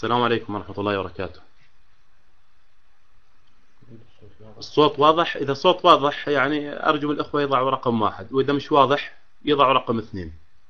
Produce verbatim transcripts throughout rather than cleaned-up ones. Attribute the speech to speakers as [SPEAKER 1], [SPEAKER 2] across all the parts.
[SPEAKER 1] السلام عليكم ورحمة الله وبركاته. الصوت واضح؟ إذا الصوت واضح يعني أرجو من الأخوة يضعوا رقم واحد، وإذا مش واضح يضعوا رقم اثنين.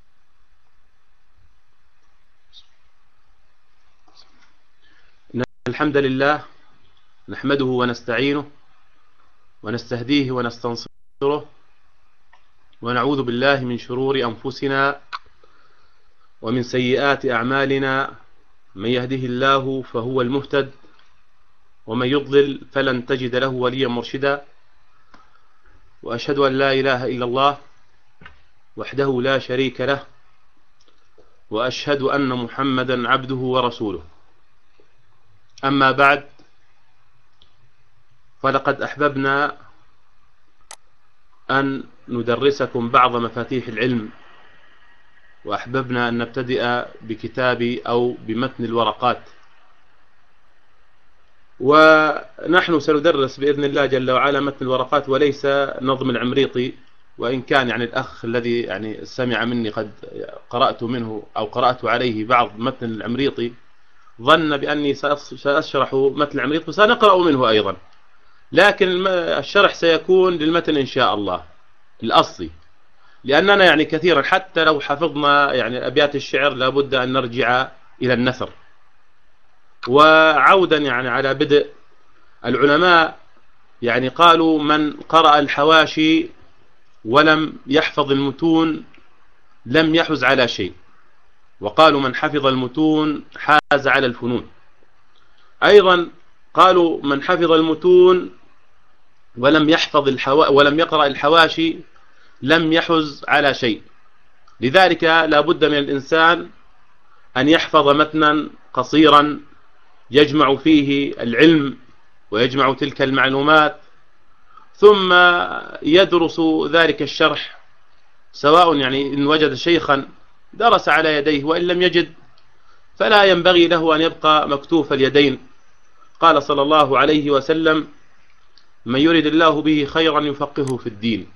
[SPEAKER 1] إن الحمد لله نحمده ونستعينه ونستهديه ونستنصره ونعوذ بالله من شرور أنفسنا ومن سيئات أعمالنا، من يهده الله فهو المهتد ومن يضلل فلن تجد له وليا مرشدا، وأشهد أن لا إله إلا الله وحده لا شريك له، وأشهد أن محمدا عبده ورسوله. أما بعد، فلقد أحببنا أن ندرسكم بعض مفاتيح العلم، وأحببنا أن نبتدئ بكتاب أو بمتن الورقات، ونحن سندرس بإذن الله جل وعلا متن الورقات وليس نظم العمريطي، وإن كان يعني الأخ الذي يعني سمع مني قد قرأت منه أو قرأت عليه بعض متن العمريطي ظن بأني سأشرح متن العمريطي وسنقرأ منه أيضا، لكن الشرح سيكون للمتن إن شاء الله الأصلي، لأننا يعني كثيرا حتى لو حفظنا يعني أبيات الشعر لابد أن نرجع إلى النثر. وعودا يعني على بدء، العلماء يعني قالوا من قرأ الحواشي ولم يحفظ المتون لم يحز على شيء، وقالوا من حفظ المتون حاز على الفنون. أيضا قالوا من حفظ المتون ولم يحفظ الحوا ولم يقرأ الحواشي لم يحز على شيء. لذلك لا بد من الإنسان أن يحفظ متنا قصيرا يجمع فيه العلم ويجمع تلك المعلومات، ثم يدرس ذلك الشرح، سواء يعني إن وجد شيخا درس على يديه، وإن لم يجد فلا ينبغي له أن يبقى مكتوف اليدين. قال صلى الله عليه وسلم: من يرد الله به خيرا يفقهه في الدين،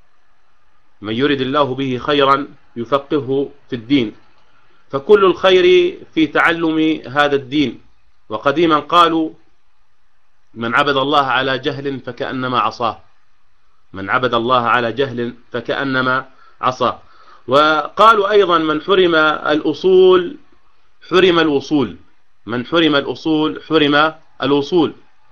[SPEAKER 1] من يرد الله به خيرا يفقهه في الدين، فكل الخير في تعلم هذا الدين. وقديما قالوا: من عبد الله على جهل فكأنما عصاه، من عبد الله على جهل فكأنما عصاه. وقالوا أيضا: من حرم الأصول حرم الوصول، من حرم الأصول حرم الوصول.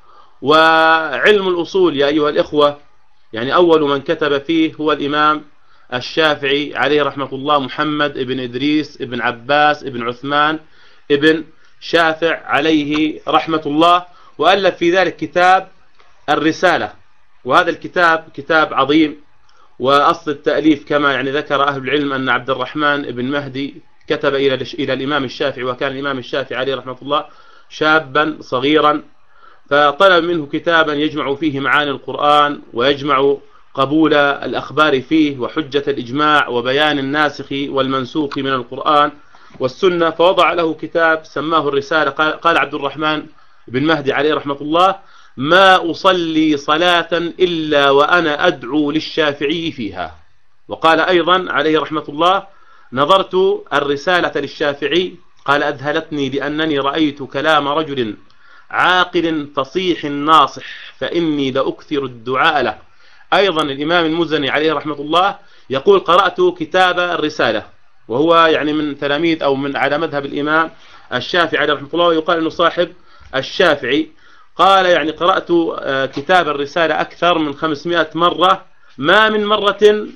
[SPEAKER 1] وعلم الأصول يا أيها الإخوة يعني أول من كتب فيه هو الإمام الشافعي عليه رحمة الله، محمد ابن إدريس ابن عباس ابن عثمان ابن شافع عليه رحمة الله، وألف في ذلك كتاب الرسالة. وهذا الكتاب كتاب عظيم، وأصل التأليف كما يعني ذكر أهل العلم أن عبد الرحمن بن مهدي كتب إلى إلى الإمام الشافعي، وكان الإمام الشافعي عليه رحمة الله شابا صغيرا، فطلب منه كتابا يجمع فيه معاني القرآن ويجمع قبول الأخبار فيه وحجة الإجماع وبيان الناسخ والمنسوخ من القرآن والسنة، فوضع له كتاب سماه الرسالة. قال عبد الرحمن بن مهدي عليه رحمة الله: ما أصلي صلاة إلا وأنا أدعو للشافعي فيها. وقال أيضا عليه رحمة الله: نظرت الرسالة للشافعي، قال أذهلتني لأنني رأيت كلام رجل عاقل فصيح ناصح فإني لأكثر الدعاء له. أيضا الإمام المزني عليه رحمة الله يقول: قرأت كتاب الرسالة، وهو يعني من تلاميذ أو من على مذهب الإمام الشافعي عليه رحمة الله، ويقال أنه صاحب الشافعي. قال: يعني قرأت كتاب الرسالة أكثر من خمسمائة مرة، ما من مرة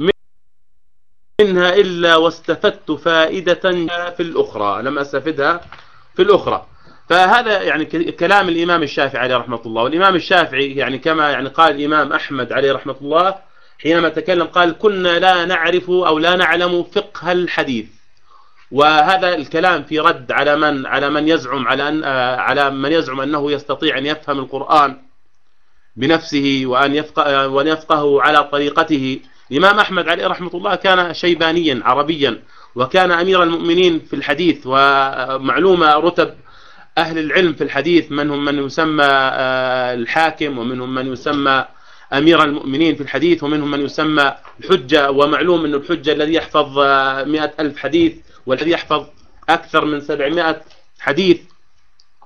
[SPEAKER 1] منها إلا واستفدت فائدة في الأخرى لم أستفدها في الأخرى. فهذا يعني كلام الإمام الشافعي عليه رحمة الله. والإمام الشافعي يعني كما يعني قال الإمام أحمد عليه رحمة الله حينما تكلم قال: كنا لا نعرف أو لا نعلم فقه الحديث. وهذا الكلام في رد على من على من يزعم على أن على من يزعم أنه يستطيع أن يفهم القرآن بنفسه وأن يفقه وأن يفقهه على طريقته. الإمام أحمد عليه رحمة الله كان شيبانيا عربيا، وكان أمير المؤمنين في الحديث، ومعلومة رتب أهل العلم في الحديث، منهم من يسمى الحاكم، ومنهم من يسمى أمير المؤمنين في الحديث، ومنهم من يسمى الحجة. ومعلوم أن الحجة الذي يحفظ مئة ألف حديث والذي يحفظ أكثر من سبعمائة حديث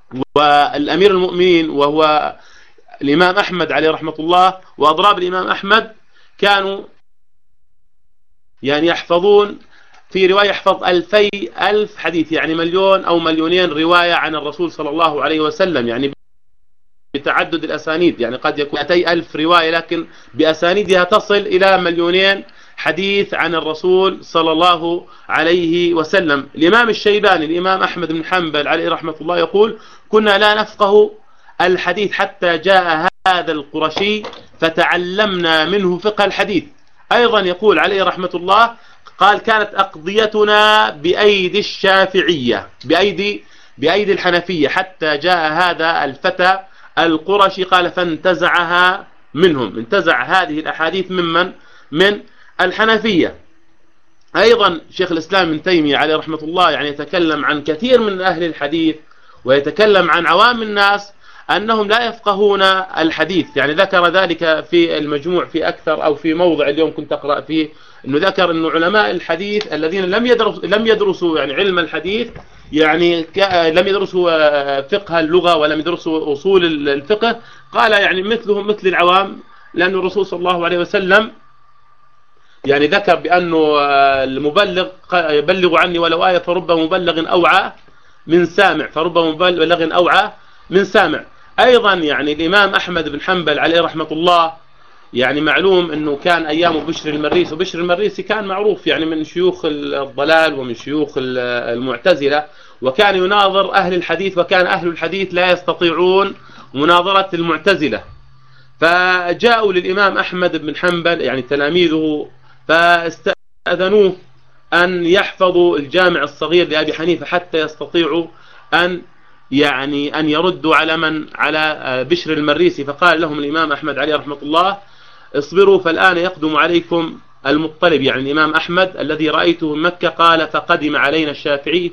[SPEAKER 1] والأمير المؤمنين وهو الإمام أحمد عليه رحمة الله وأضراب الإمام أحمد كانوا يعني يحفظون في رواية يحفظ ألفي ألف حديث، يعني مليون أو مليونين رواية عن الرسول صلى الله عليه وسلم، يعني بتعدد الأسانيد، يعني قد يكون مئتي ألف رواية لكن بأسانيدها تصل إلى مليونين حديث عن الرسول صلى الله عليه وسلم. الإمام الشيباني الإمام أحمد بن حنبل عليه رحمة الله يقول: كنا لا نفقه الحديث حتى جاء هذا القرشي فتعلمنا منه فقه الحديث. أيضا يقول عليه رحمة الله قال: كانت أقضيتنا بأيدي الشافعية بأيدي بأيدي الحنفية حتى جاء هذا الفتى القرشي قال فانتزعها منهم، انتزع هذه الأحاديث ممن من الحنفية. أيضا شيخ الإسلام ابن تيمية عليه رحمة الله يعني يتكلم عن كثير من أهل الحديث ويتكلم عن عوام الناس أنهم لا يفقهون الحديث، يعني ذكر ذلك في المجموع في أكثر أو في موضع اليوم كنت أقرأ فيه، أنه ذكر أن علماء الحديث الذين لم يدرسوا لم يدرسوا يعني علم الحديث، يعني لم يدرسوا فقه اللغة ولم يدرسوا أصول الفقه، قال يعني مثلهم مثل العوام، لأن الرسول صلى الله عليه وسلم يعني ذكر بأنه المبلغ يبلغ عني ولو آية فرب مبلغ أوعى من سامع، فرب مبلغ أوعى من سامع. أيضا يعني الإمام أحمد بن حنبل عليه رحمة الله يعني معلوم أنه كان أيامه بشر المريسي، وبشر المريسي كان معروف يعني من شيوخ الضلال ومن شيوخ المعتزلة، وكان يناظر أهل الحديث، وكان أهل الحديث لا يستطيعون مناظرة المعتزلة، فجاءوا للإمام أحمد بن حنبل يعني تلاميذه فاستأذنوه أن يحفظوا الجامع الصغير لأبي حنيفة حتى يستطيعوا أن يعني أن يردوا على من على بشر المريسي. فقال لهم الإمام أحمد عليه رحمة الله: اصبروا فالآن يقدم عليكم المطلب، يعني الإمام أحمد الذي رأيته من مكة. قال: فقدم علينا الشافعي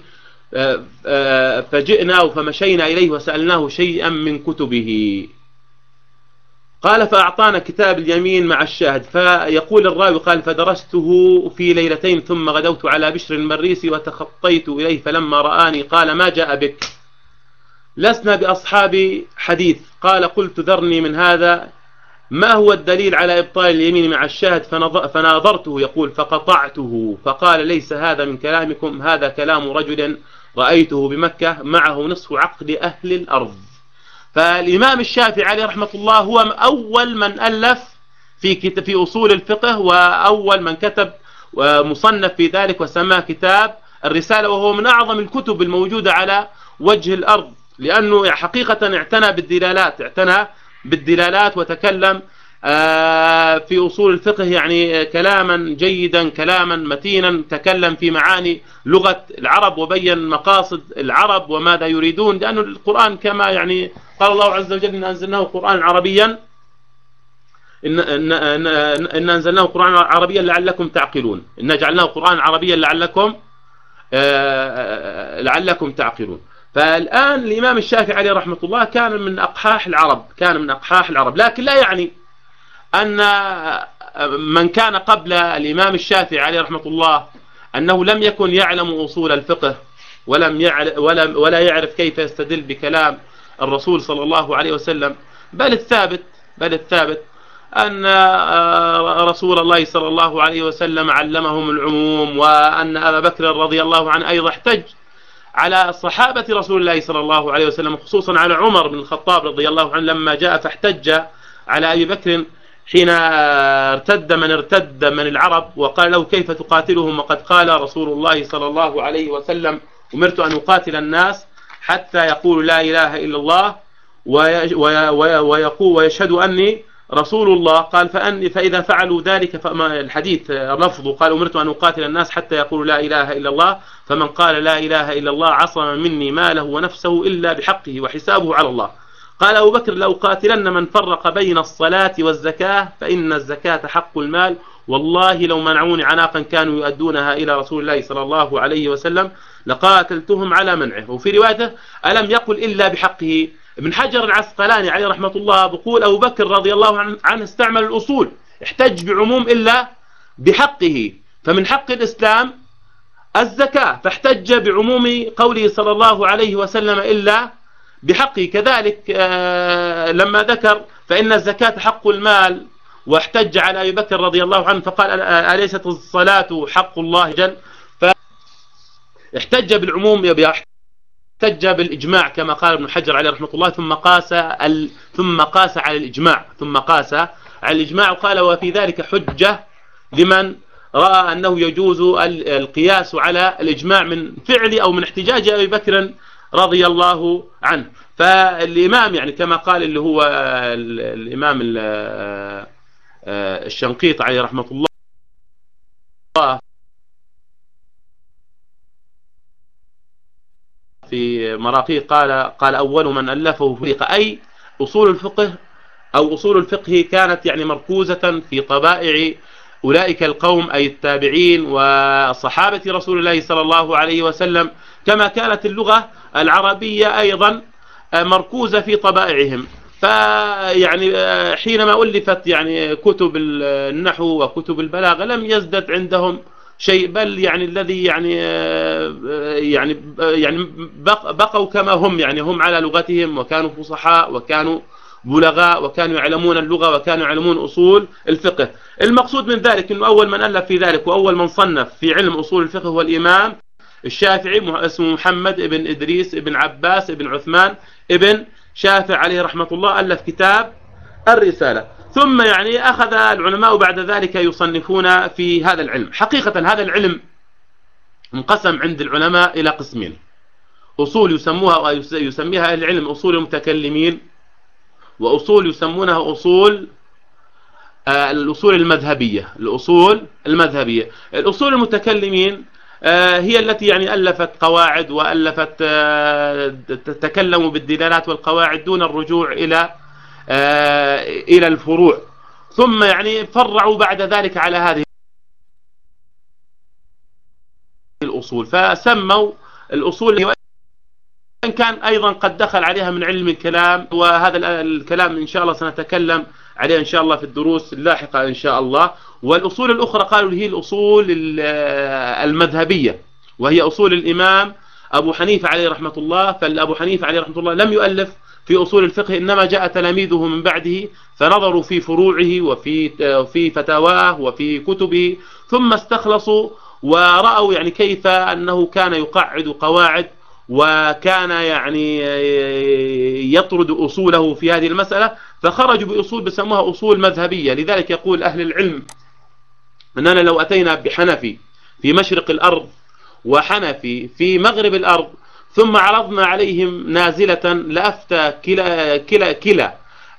[SPEAKER 1] فجئنا فمشينا إليه وسألناه شيئا من كتبه. قال: فأعطانا كتاب اليمين مع الشاهد. فيقول الراوي قال: فدرسته في ليلتين ثم غدوت على بشر المريسي وتخطيت إليه، فلما رآني قال: ما جاء بك؟ لسنا بأصحاب حديث. قال: قلت: ذرني من هذا، ما هو الدليل على إبطال اليمين مع الشاهد؟ فناظرته يقول فقطعته، فقال: ليس هذا من كلامكم، هذا كلام رجل رأيته بمكة معه نصف عقل أهل الأرض. فالإمام الشافعي عليه رحمة الله هو أول من ألف في كتاب في أصول الفقه، وأول من كتب مصنف في ذلك وسماه كتاب الرسالة، وهو من أعظم الكتب الموجودة على وجه الأرض، لأنه حقيقة اعتنى بالدلالات اعتنى بالدلالات وتكلم في أصول الفقه يعني كلاما جيدا كلاما متينا، تكلم في معاني لغة العرب وبين مقاصد العرب وماذا يريدون، لأن القرآن كما يعني قال الله عز وجل: إن أنزلناه قرآن عربيا إن, إن, إن, إن أنزلناه قرآن عربيا لعلكم تعقلون، إن جعلناه قرآن عربيا لعلكم لعلكم تعقلون. فالآن الإمام الشافعي عليه رحمة الله كان من أقحاح العرب كان من أقحاح العرب لكن لا يعني أن من كان قبل الإمام الشافعي عليه رحمة الله أنه لم يكن يعلم أصول الفقه ولم يعرف ولا, ولا يعرف كيف يستدل بكلام الرسول صلى الله عليه وسلم، بل الثابت بل الثابت أن رسول الله صلى الله عليه وسلم علمهم العموم، وأن أبا بكر رضي الله عنه أيضا احتج على صحابة رسول الله صلى الله عليه وسلم، خصوصا على عمر بن الخطاب رضي الله عنه لما جاء فاحتج على أبي بكر حين ارتد من ارتد من العرب، وقال له: كيف تقاتلهم وقد قال رسول الله صلى الله عليه وسلم: أمرت أن أقاتل الناس حتى يقولوا لا إله إلا الله ويقول ويشهدوا أني رسول الله. قال: فأن فإذا فعلوا ذلك، فما الحديث لفظه قال: أمرت أن أقاتل الناس حتى يقولوا لا إله إلا الله، فمن قال لا إله إلا الله عصم مني ماله ونفسه إلا بحقه وحسابه على الله. قال أبو بكر: لأقاتلن من فرق بين الصلاة والزكاة، فإن الزكاة حق المال، والله لو منعوني عناقا كانوا يؤدونها إلى رسول الله صلى الله عليه وسلم لقاتلتهم على منعه. وفي روايته: ألم يقل إلا بحقه. ابن حجر العسقلاني عليه رحمة الله بقول: أبو بكر رضي الله عنه استعمل الأصول، احتج بعموم إلا بحقه، فمن حق الإسلام الزكاة، فاحتج بعموم قوله صلى الله عليه وسلم إلا بحقه. كذلك لما ذكر فإن الزكاة حق المال واحتج على أبي بكر رضي الله عنه فقال أليست الصلاة حق الله جل، فاحتج بالعموم، احتج بالإجماع كما قال ابن حجر عليه رحمة الله، ثم قاس ال... ثم قاس على الإجماع ثم قاس على الإجماع وقال وفي ذلك حجة لمن رأى أنه يجوز القياس على الإجماع من فعل أو من احتجاج أبي بكر رضي الله عنه. فالإمام يعني كما قال اللي هو الإمام الشنقيط عليه رحمة الله في مراقيه قال قال أول من ألفه فريق، أي أصول الفقه أو أصول الفقه كانت يعني مركوزة في طبائع أولئك القوم أي التابعين وصحابة رسول الله صلى الله عليه وسلم، كما كانت اللغة العربية أيضا مركوزة في طبائعهم. فيعني حينما ألفت يعني كتب النحو وكتب البلاغة لم يزدد عندهم شيء، بل يعني الذي يعني يعني يعني بقوا كما هم، يعني هم على لغتهم وكانوا فصحاء وكانوا بلغاء وكانوا يعلمون اللغة وكانوا يعلمون أصول الفقه. المقصود من ذلك أنه أول من ألف في ذلك وأول من صنف في علم أصول الفقه هو الإمام الشافعي، اسمه محمد ابن إدريس ابن عباس ابن عثمان ابن شافع عليه رحمة الله، ألف كتاب الرسالة. ثم يعني أخذ العلماء بعد ذلك يصنفون في هذا العلم. حقيقة هذا العلم انقسم عند العلماء إلى قسمين: أصول يسموها يسميها العلم أصول المتكلمين، وأصول يسمونها أصول الأصول المذهبية. الأصول المذهبية الأصول المتكلمين هي التي يعني ألفت قواعد وألفت تتكلموا بالدلالات والقواعد دون الرجوع إلى إلى الفروع، ثم يعني فرعوا بعد ذلك على هذه الأصول فسموا الأصول، وإن كان أيضا قد دخل عليها من علم الكلام، وهذا الكلام إن شاء الله سنتكلم عليه إن شاء الله في الدروس اللاحقة إن شاء الله. والأصول الأخرى قالوا هي الأصول المذهبية، وهي أصول الإمام أبو حنيفة عليه رحمة الله. فالأبو حنيفة عليه رحمة الله لم يؤلف في أصول الفقه، إنما جاء تلاميذه من بعده فنظروا في فروعه وفي في فتاواه وفي كتبه، ثم استخلصوا ورأوا يعني كيف أنه كان يقعد قواعد وكان يعني يطرد أصوله في هذه المسألة، فخرجوا بأصول بسموها أصول مذهبية. لذلك يقول أهل العلم أننا لو أتينا بحنفي في مشرق الأرض وحنفي في مغرب الأرض ثم عرضنا عليهم نازلة لأفتى كلا كلا كلا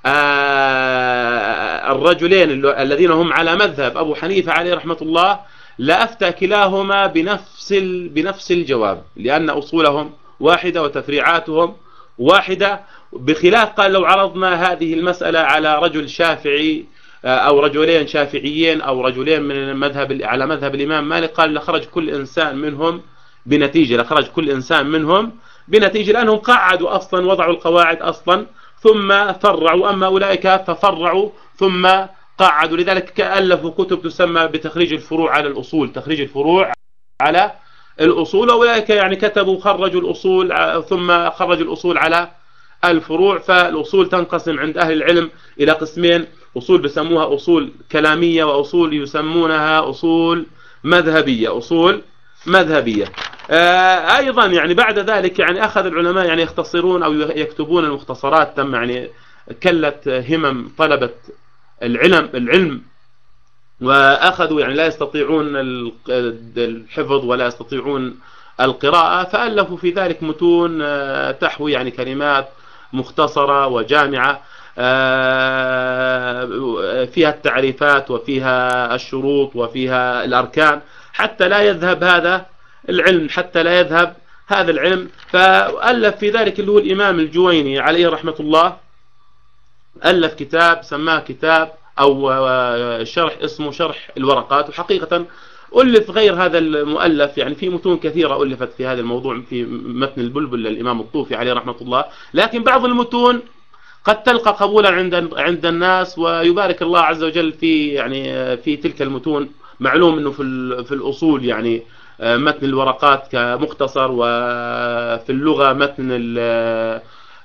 [SPEAKER 1] آه الرجلين الذين هم على مذهب أبو حنيفة عليه رحمة الله، لأفتى كلاهما بنفس بنفس الجواب، لأن أصولهم واحدة وتفريعاتهم واحدة. بخلاف قال لو عرضنا هذه المسألة على رجل شافعي أو رجلين شافعيين أو رجلين من مذهب على مذهب الإمام مالك، قال لخرج كل إنسان منهم بنتيجة، لخرج كل إنسان منهم بنتيجة، لأنهم قعدوا أصلا، وضعوا القواعد أصلا ثم فرعوا. أما أولئك ففرعوا ثم قعدوا. لذلك ألفوا كتب تسمى بتخريج الفروع على الأصول، تخريج الفروع على الأصول. أولئك يعني كتبوا خرجوا الأصول ثم خرجوا الأصول على الفروع. فالأصول تنقسم عند أهل العلم إلى قسمين: أصول بسموها أصول كلامية، وأصول يسمونها أصول مذهبية. أصول مذهبية آه أيضا يعني بعد ذلك يعني أخذ العلماء يعني يختصرون أو يكتبون المختصرات. تم يعني كلت همم طلبة العلم العلم وأخذوا يعني لا يستطيعون الحفظ ولا يستطيعون القراءة، فألفوا في ذلك متون تحوي يعني كلمات مختصرة وجامعة فيها التعريفات وفيها الشروط وفيها الأركان، حتى لا يذهب هذا العلم حتى لا يذهب هذا العلم. فألف في ذلك اللي هو الإمام الجويني عليه رحمة الله، ألف كتاب سماه كتاب أو شرح اسمه شرح الورقات. وحقيقة ألف غير هذا المؤلف يعني في متون كثيرة ألفت في هذا الموضوع، في متن البلبل للإمام الطوفي عليه رحمة الله، لكن بعض المتون قد تلقى قبولا عند عند الناس، ويبارك الله عز وجل في يعني في تلك المتون. معلوم أنه في في الأصول يعني متن الورقات كمختصر، وفي اللغة متن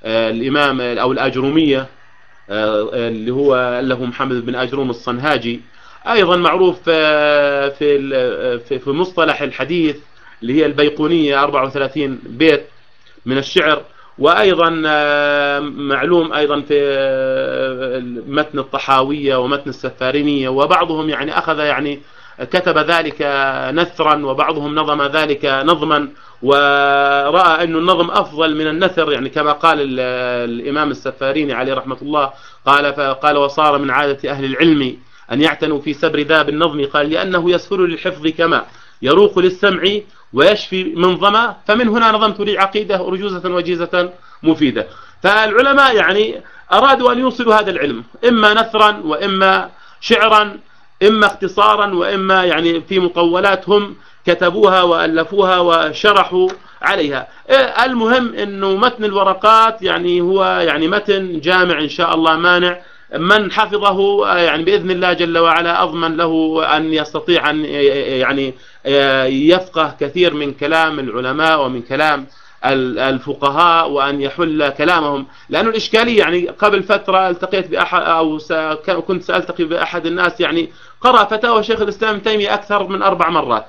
[SPEAKER 1] الإمام أو الآجرومية اللي هو له محمد بن أجروم الصنهاجي، أيضا معروف في في مصطلح الحديث اللي هي البيقونية أربعة وثلاثين بيت من الشعر، وأيضا معلوم أيضا في متن الطحاوية ومتن السفارينية، وبعضهم يعني أخذ يعني كتب ذلك نثرا، وبعضهم نظم ذلك نظما، ورأى أن النظم أفضل من النثر، يعني كما قال الإمام السفاريني عليه رحمة الله، قال فقال وصار من عادة أهل العلم أن يعتنوا في سبر ذاب النظم، قال لأنه يسهل للحفظ كما يروق للسمع ويشفي من ظما، فمن هنا نظمت لي عقيدة أرجوزة وجيزة مفيدة. فالعلماء يعني أرادوا أن يوصلوا هذا العلم إما نثرا وإما شعرا، إما اختصارا وإما يعني في مطولاتهم كتبوها وألفوها وشرحوا عليها. المهم أنه متن الورقات يعني هو يعني متن جامع إن شاء الله مانع، من حفظه يعني بإذن الله جل وعلا أضمن له أن يستطيع أن يعني يفقه كثير من كلام العلماء ومن كلام الفقهاء، وأن يحل كلامهم. لأنه الإشكالية يعني قبل فترة التقيت بأحد أو كنت سألتقي بأحد الناس يعني قرأ فتاوى شيخ الإسلام ابن تيمية أكثر من أربع مرات،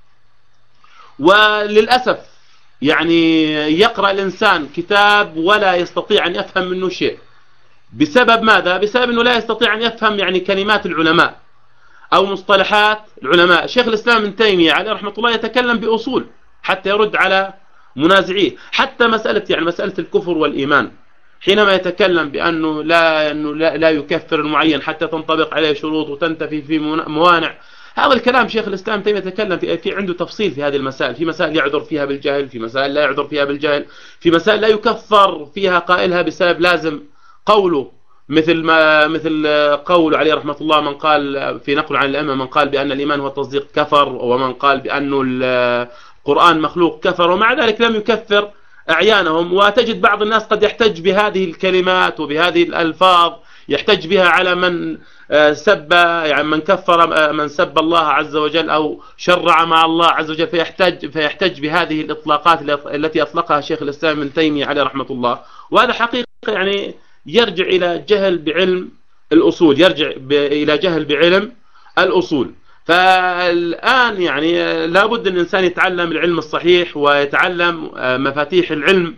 [SPEAKER 1] وللأسف يعني يقرأ الإنسان كتاب ولا يستطيع أن يفهم منه شيء. بسبب ماذا؟ بسبب أنه لا يستطيع أن يفهم يعني كلمات العلماء أو مصطلحات العلماء. شيخ الإسلام ابن تيمية عليه رحمة الله يتكلم بأصول حتى يرد على منازعيه، حتى مسألة يعني مسألة الكفر والإيمان حينما يتكلم بأنه لا أنه لا, لا يكفر المعين حتى تنطبق عليه شروط وتنتفي في موانع. هذا الكلام شيخ الإسلام ابن تيمية يتكلم في, في عنده تفصيل في هذه المسائل، في مسائل يعذر فيها بالجهل، في مسائل لا يعذر فيها بالجهل، في مسائل لا يكفر فيها قائلها بسبب لازم قوله، مثل ما مثل قول عليه رحمة الله من قال في نقل عن الأئمة من قال بأن الإيمان هو التصديق كفر، ومن قال بأنه القرآن مخلوق كفر، ومع ذلك لم يكفر أعيانهم. وتجد بعض الناس قد يحتج بهذه الكلمات وبهذه الألفاظ، يحتج بها على من سب يعني من كفر من سب الله عز وجل أو شرع مع الله عز وجل، فيحتج فيحتج بهذه الإطلاقات التي أطلقها شيخ الإسلام ابن تيمية عليه رحمة الله. وهذا حقيقة يعني يرجع إلى جهل بعلم الأصول، يرجع إلى جهل بعلم الأصول. فالآن يعني لابد أن الإنسان يتعلم العلم الصحيح ويتعلم مفاتيح العلم.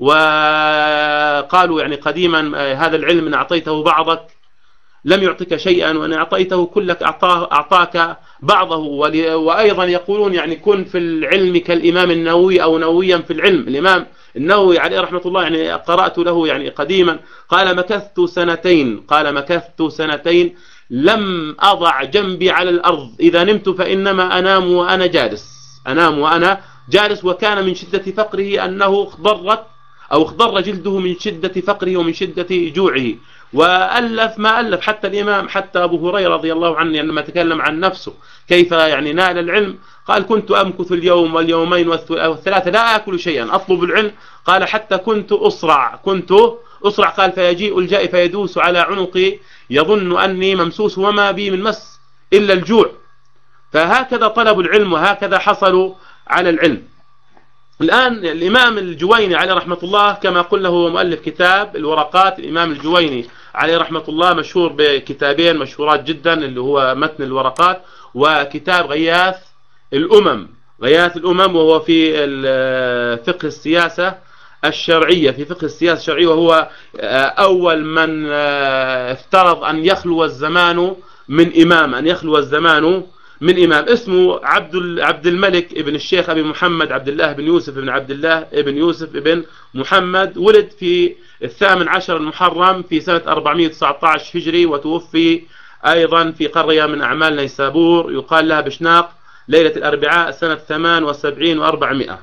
[SPEAKER 1] وقالوا يعني قديما هذا العلم إن أعطيته بعضك لم يعطيك شيئا، وإن أعطيته كلك أعطاك بعضه. وأيضا يقولون يعني كن في العلم كالإمام النووي أو نوويا في العلم. الإمام النووي عليه رحمة الله يعني قرأت له يعني قديما قال مكثت سنتين قال مكثت سنتين لم أضع جنبي على الأرض، إذا نمت فإنما أنام وأنا جالس أنام وأنا جالس وكان من شدة فقره أنه اخضرت أو اخضر جلده من شدة فقره ومن شدة جوعه. وألف ما ألف، حتى الإمام حتى أبو هريرة رضي الله عنه يعني لما تكلم عن نفسه كيف يعني نال العلم قال كنت أمكث اليوم واليومين والثلاثة لا أكل شيئا أطلب العلم، قال حتى كنت أسرع كنت أسرع قال فيجيء الجائع فيدوس على عنقي يظن أني ممسوس وما بي من مس إلا الجوع. فهكذا طلبوا العلم وهكذا حصلوا على العلم. الآن الإمام الجويني عليه رحمة الله كما قلنا هو مؤلف كتاب الورقات. الإمام الجويني عليه رحمة الله مشهور بكتابين مشهورات جدا اللي هو متن الورقات وكتاب غياث الأمم غياث الأمم وهو في فقه السياسة الشرعية في فقه السياسة الشرعية، وهو أول من افترض أن يخلو الزمان من إمام أن يخلو الزمان من إمام اسمه عبد عبد الملك ابن الشيخ أبي محمد عبد الله بن يوسف بن عبد الله ابن يوسف ابن محمد. ولد في الثامن عشر المحرم في سنة أربعمائة وتسعة عشر هجري، وتوفي أيضا في قرية من أعمال نيسابور يقال لها بشناق ليلة الأربعاء سنة ثمان وسبعين وأربعمائة،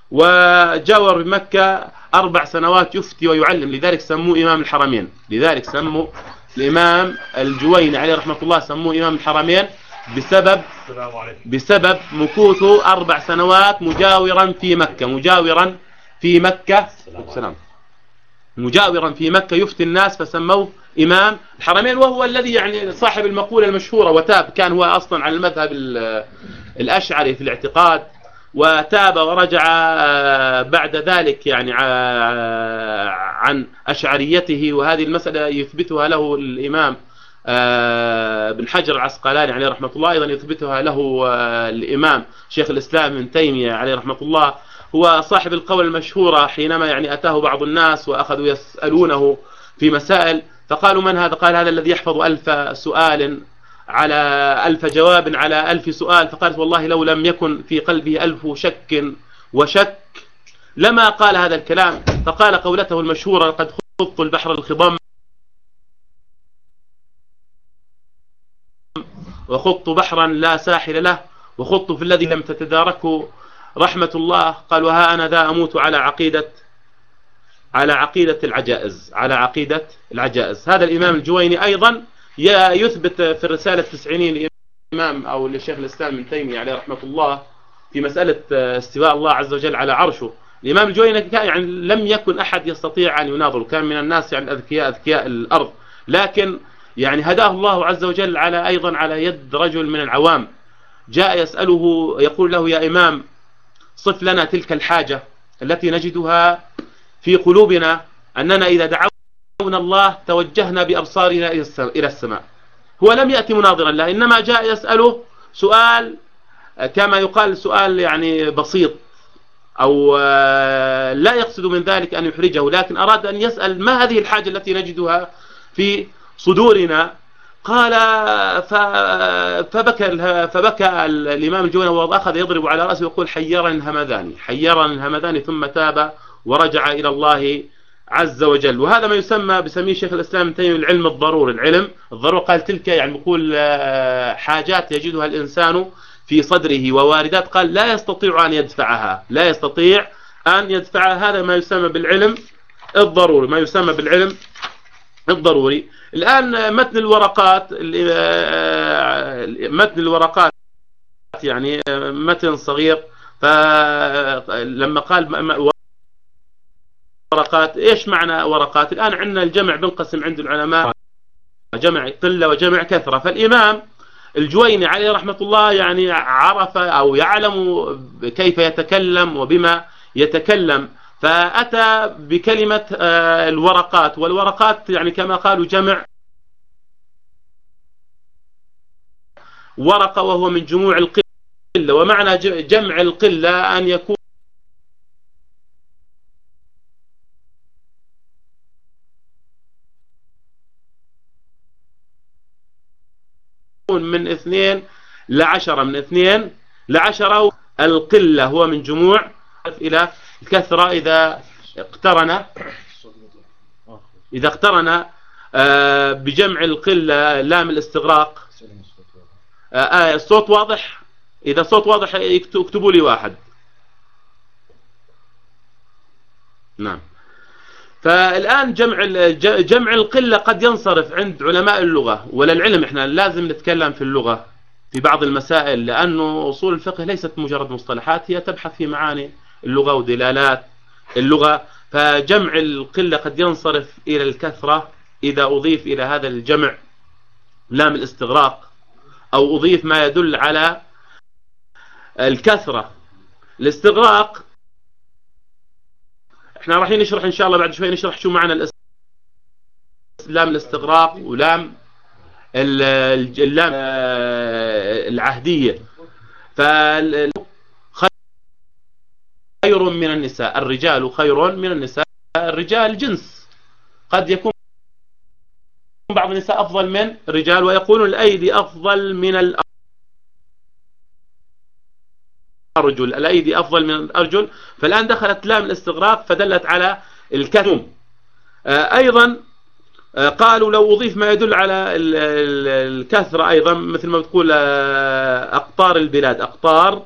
[SPEAKER 1] وجاور بمكة أربع سنوات يفتي ويعلم، لذلك سموه إمام الحرمين. لذلك سموا الإمام الجويني عليه رحمة الله سموه إمام الحرمين بسبب بسبب مكوثه أربع سنوات مجاورا في مكة مجاورا في مكة السلام مجاورا في مكة يفتي الناس فسموه إمام الحرمين. وهو الذي يعني صاحب المقولة المشهورة وتاب، كان هو أصلا على المذهب الأشعري في الاعتقاد، وتاب ورجع بعد ذلك يعني عن أشعريته، وهذه المسألة يثبتها له الإمام ابن حجر العسقلاني عليه رحمة الله، أيضا يثبتها له الإمام شيخ الإسلام ابن تيمية عليه رحمة الله. هو صاحب القول المشهورة حينما يعني أتاه بعض الناس وأخذوا يسألونه في مسائل، فقالوا من هذا؟ قال هذا الذي يحفظ ألف سؤال على ألف جواب على ألف سؤال. فقالت والله لو لم يكن في قلبه ألف شك وشك لما قال هذا الكلام. فقال قولته المشهورة لقد خضت البحر الخضم وخضت بحرا لا ساحل له وخضت في الذي لم تتداركه رحمة الله. قال وها أنا ذا أموت على عقيدة على عقيدة العجائز على عقيدة العجائز. هذا الإمام الجويني أيضا يثبت في الرسالة التسعينية الإمام أو للشيخ الإسلام ابن تيمية عليه رحمة الله في مسألة استواء الله عز وجل على عرشه. الإمام الجويني يعني لم يكن أحد يستطيع أن يناظر، كان من الناس يعني الأذكياء أذكياء الأرض، لكن يعني هداه الله عز وجل على أيضا على يد رجل من العوام جاء يسأله يقول له يا إمام صف لنا تلك الحاجة التي نجدها في قلوبنا أننا إذا دعونا الله توجهنا بأبصارنا إلى السماء. هو لم يأتي مناظرا له، إنما جاء يسأله سؤال كما يقال سؤال يعني بسيط، أو لا يقصد من ذلك أن يحرجه، لكن أراد أن يسأل ما هذه الحاجة التي نجدها في صدورنا. قال فبكى فبكى الإمام الجويني وأخذ يضرب على رأسه ويقول حيرني الهمذاني حيرني الهمذاني ثم تاب ورجع إلى الله عز وجل. وهذا ما يسمى بسميه شيخ الإسلام ابن تيمية العلم الضروري. العلم الضروري قال تلك يعني بقول حاجات يجدها الإنسان في صدره وواردات قال لا يستطيع أن يدفعها لا يستطيع أن يدفعها. هذا ما يسمى بالعلم الضروري ما يسمى بالعلم الضروري. الآن متن الورقات متن الورقات يعني متن صغير. فلما قال ورقات ايش معنى ورقات؟ الآن عندنا الجمع بنقسم عند العلماء جمع قلة وجمع كثرة. فالإمام الجويني عليه رحمة الله يعني عرف أو يعلم كيف يتكلم وبما يتكلم، فأتى بكلمة الورقات. والورقات يعني كما قالوا جمع ورقة وهو من جموع القلة، ومعنى جمع القلة أن يكون من اثنين لعشرة من اثنين لعشرة. القلة هو من جموع إلى الكثرة إذا اقترن إذا اقترن بجمع القلة لام الاستغراق. الصوت واضح؟ إذا الصوت واضح اكتبوا لي واحد. نعم. فالآن جمع جمع القلة قد ينصرف عند علماء اللغة ولا العلم. احنا لازم نتكلم في اللغة في بعض المسائل، لأنه أصول الفقه ليست مجرد مصطلحات، هي تبحث في معاني اللغة ودلالات اللغة. فجمع القلة قد ينصرف إلى الكثرة إذا أضيف إلى هذا الجمع لام الاستغراق، أو أضيف ما يدل على الكثرة. الاستغراق احنا راح نشرح ان شاء الله بعد شوي، نشرح شو معنى لام الاستغراق ولام اللام العهدية. فخير من النساء، الرجال خير من النساء. الرجال جنس، قد يكون بعض النساء أفضل من الرجال، ويقولون الأيدي أفضل من الأرجل أرجل الأيدي أفضل من الأرجل. فالآن دخلت لام الاستغراق فدلت على الكثرة. أيضا قالوا لو أضيف ما يدل على الكثرة أيضا، مثل ما بتقول أقطار البلاد أقطار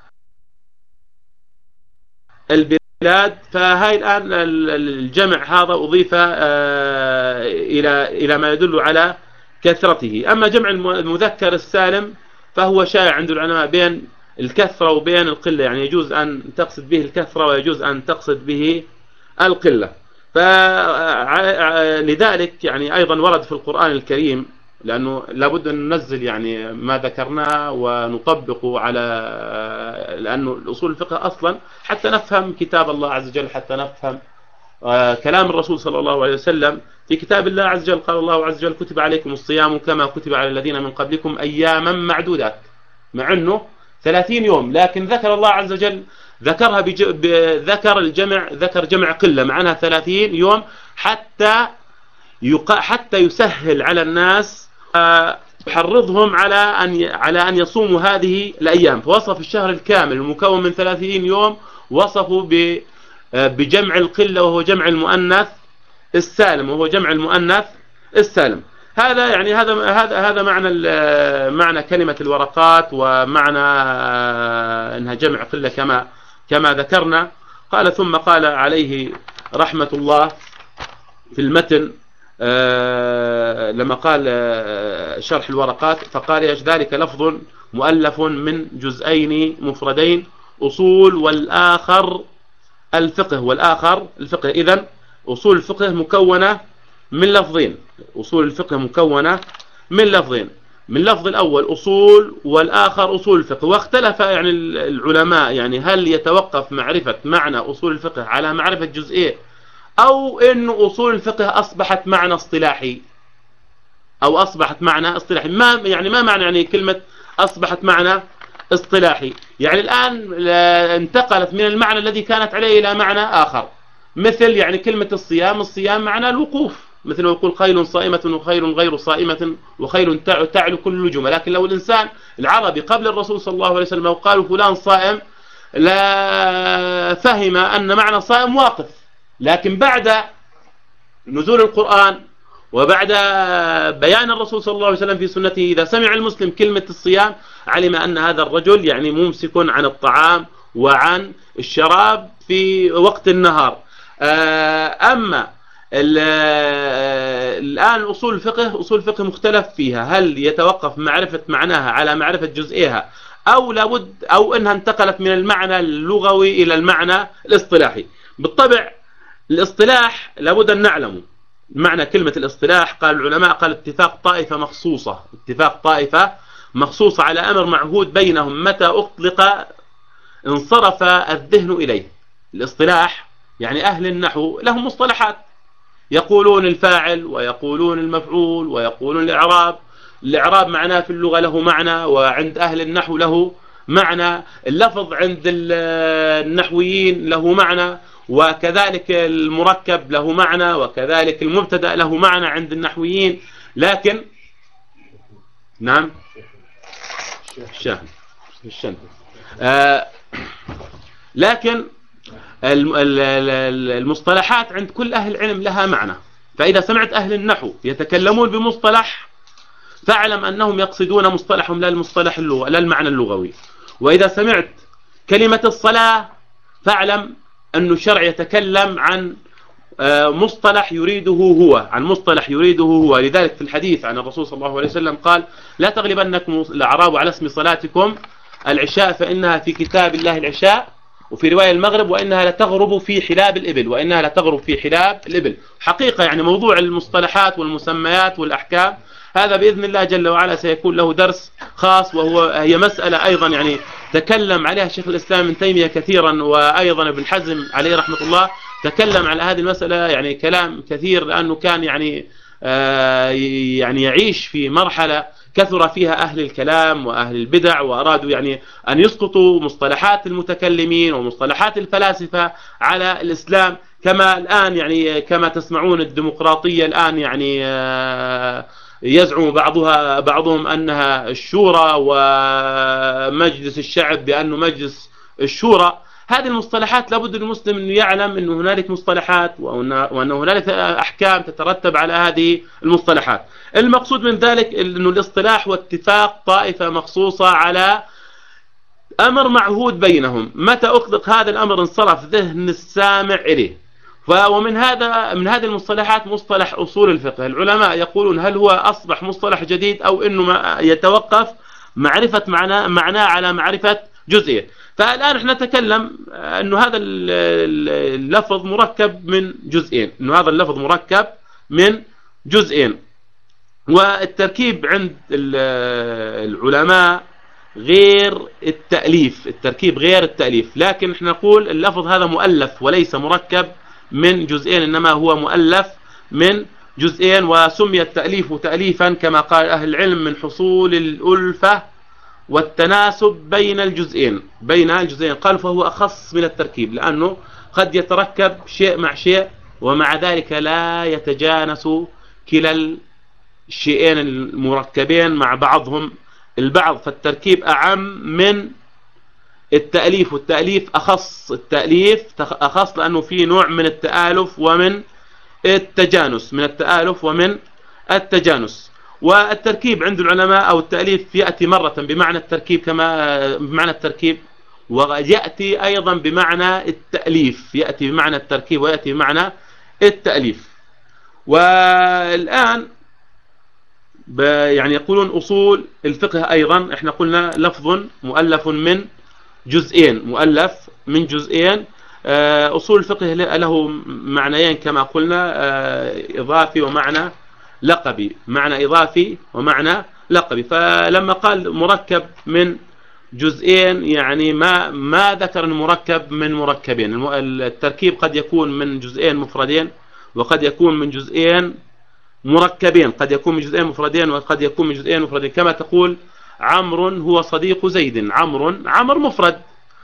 [SPEAKER 1] البلاد. فهاي الآن الجمع هذا أضيف إلى إلى ما يدل على كثرته. أما جمع المذكر السالم فهو شائع عند العلماء بين الكثرة وبين القلة، يعني يجوز أن تقصد به الكثرة ويجوز أن تقصد به القلة. فلذلك يعني أيضا ورد في القرآن الكريم لأنه لابد أن ننزل يعني ما ذكرناه ونطبقه على، لأنه الأصول الفقه أصلا حتى نفهم كتاب الله عز وجل، حتى نفهم كلام الرسول صلى الله عليه وسلم. في كتاب الله عز وجل قال الله عز وجل: كتب عليكم الصيام كما كتب على الذين من قبلكم أياما معدودات، مع أنه ثلاثين يوم، لكن ذكر الله عز وجل ذكرها بج... ب... ذكر الجمع، ذكر جمع قلة معناها ثلاثين يوم، حتى يق... حتى يسهل على الناس، يحرضهم على أن ي... على أن يصوموا هذه الأيام. فوصف الشهر الكامل المكون من ثلاثين يوم وصفوا ب... بجمع القلة، وهو جمع المؤنث السالم، وهو جمع المؤنث السالم. هذا يعني هذا هذا هذا معنى معنى كلمة الورقات، ومعنى انها جمع قلة كما كما ذكرنا. قال: ثم قال عليه رحمة الله في المتن لما قال شرح الورقات، فقال: يش ذلك لفظ مؤلف من جزئين مفردين، أصول والآخر الفقه، والآخر الفقه. إذن أصول الفقه مكونة من لفظين، أصول الفقه مكونة من لفظين، من لفظ الأول أصول، والآخر أصول الفقه. واختلف يعني العلماء يعني هل يتوقف معرفة معنى أصول الفقه على معرفة جزئية، أو إن أصول الفقه أصبحت معنى اصطلاحي، أو أصبحت معنى اصطلاحي. ما يعني ما معنى يعني كلمة أصبحت معنى اصطلاحي؟ يعني الآن انتقلت من المعنى الذي كانت عليه إلى معنى آخر. مثل يعني كلمة الصيام، الصيام معنى الوقوف، مثل ما يقول: خيل صائمة وخيل غير صائمة وخيل تعلو كل لجوم. لكن لو الإنسان العربي قبل الرسول صلى الله عليه وسلم وقالوا فلان صائم، لا فهم أن معنى صائم واقف. لكن بعد نزول القرآن وبعد بيان الرسول صلى الله عليه وسلم في سنته، إذا سمع المسلم كلمة الصيام علم أن هذا الرجل يعني ممسك عن الطعام وعن الشراب في وقت النهار. أما الآن أصول الفقه، أصول الفقه مختلف فيها، هل يتوقف معرفة معناها على معرفة جزئيها، أو لابد أو أنها انتقلت من المعنى اللغوي إلى المعنى الاصطلاحي. بالطبع الاصطلاح لابد أن نعلمه معنى كلمة الاصطلاح. قال العلماء: قال اتفاق طائفة مخصوصة، اتفاق طائفة مخصوصة على أمر معهود بينهم، متى أطلق انصرف الذهن إليه. الاصطلاح يعني أهل النحو لهم مصطلحات، يقولون الفاعل ويقولون المفعول ويقولون الإعراب. الإعراب معناه في اللغة له معنى، وعند أهل النحو له معنى. اللفظ عند النحويين له معنى، وكذلك المركب له معنى، وكذلك المبتدأ له معنى عند النحويين. لكن نعم الشاهد الشاهد آه لكن المصطلحات عند كل أهل العلم لها معنى. فإذا سمعت أهل النحو يتكلمون بمصطلح فاعلم أنهم يقصدون مصطلحهم لا المصطلح اللغة، لا المعنى اللغوي. وإذا سمعت كلمة الصلاة فاعلم أن الشرع يتكلم عن مصطلح يريده هو، عن مصطلح يريده هو. لذلك في الحديث عن الرسول صلى الله عليه وسلم قال: لا تغلبنكم الأعراب على اسم صلاتكم العشاء فإنها في كتاب الله العشاء، وفي رواية المغرب: وإنها لتغرب في حلاب الإبل، وإنها لتغرب في حلاب الإبل. حقيقة يعني موضوع المصطلحات والمسميات والأحكام هذا بإذن الله جل وعلا سيكون له درس خاص، وهو هي مسألة أيضا يعني تكلم عليها شيخ الإسلام ابن تيمية كثيرا، وأيضا ابن حزم عليه رحمة الله تكلم على هذه المسألة يعني كلام كثير، لأنه كان يعني آه يعني يعيش في مرحلة كثر فيها أهل الكلام وأهل البدع، وأرادوا يعني أن يسقطوا مصطلحات المتكلمين ومصطلحات الفلاسفة على الإسلام. كما الآن يعني كما تسمعون الديمقراطية الآن يعني آه يزعم بعضها بعضهم أنها الشورى، ومجلس الشعب بأنه مجلس الشورى. هذه المصطلحات لابد المسلم أن يعلم أن هنالك مصطلحات، وأن هنالك أحكام تترتب على هذه المصطلحات. المقصود من ذلك أن الاصطلاح واتفاق طائفة مخصوصة على أمر معهود بينهم، متى أطلق هذا الأمر انصرف ذهن السامع إليه. ومن هذا من هذه المصطلحات مصطلح أصول الفقه. العلماء يقولون هل هو أصبح مصطلح جديد، أو أنه يتوقف معرفة معناه معناه على معرفة جزئية. فالآن احنا نتكلم أنه هذا اللفظ مركب من جزئين، أنه هذا اللفظ مركب من جزئين. والتركيب عند العلماء غير التأليف، التركيب غير التأليف، لكن احنا نقول اللفظ هذا مؤلف وليس مركب من جزئين، إنما هو مؤلف من جزئين. وسمي التأليف تأليفا كما قال أهل العلم من حصول الألفة والتناسب بين الجزئين بين الجزئين قال فهو أخص من التركيب، لأنه قد يتركب شيء مع شيء ومع ذلك لا يتجانس كلا الشيئين المركبين مع بعضهم البعض، فالتركيب أعم من التأليف، والتأليف أخص، التأليف أخص لأنه في نوع من التآلف ومن التجانس، من التآلف ومن التجانس. والتركيب عند العلماء أو التأليف يأتي مرة بمعنى التركيب كما بمعنى التركيب، ويأتي أيضا بمعنى التأليف، يأتي بمعنى التركيب ويأتي بمعنى التأليف. والآن يعني يقولون أصول الفقه أيضا احنا قلنا لفظ مؤلف من جزئين، مؤلف من جزئين. أصول الفقه له معنيين كما قلنا، إضافي ومعنى لقبي، معنى إضافي ومعنى لقبي. فلما قال مركب من جزئين يعني ما ما ذكر المركب من مركبين، التركيب قد يكون من جزئين مفردين وقد يكون من جزئين مركبين، قد يكون من جزئين مفردين وقد يكون من جزئين مفردين، كما تقول عمرو هو صديق زيد، عمرو عمر مفرد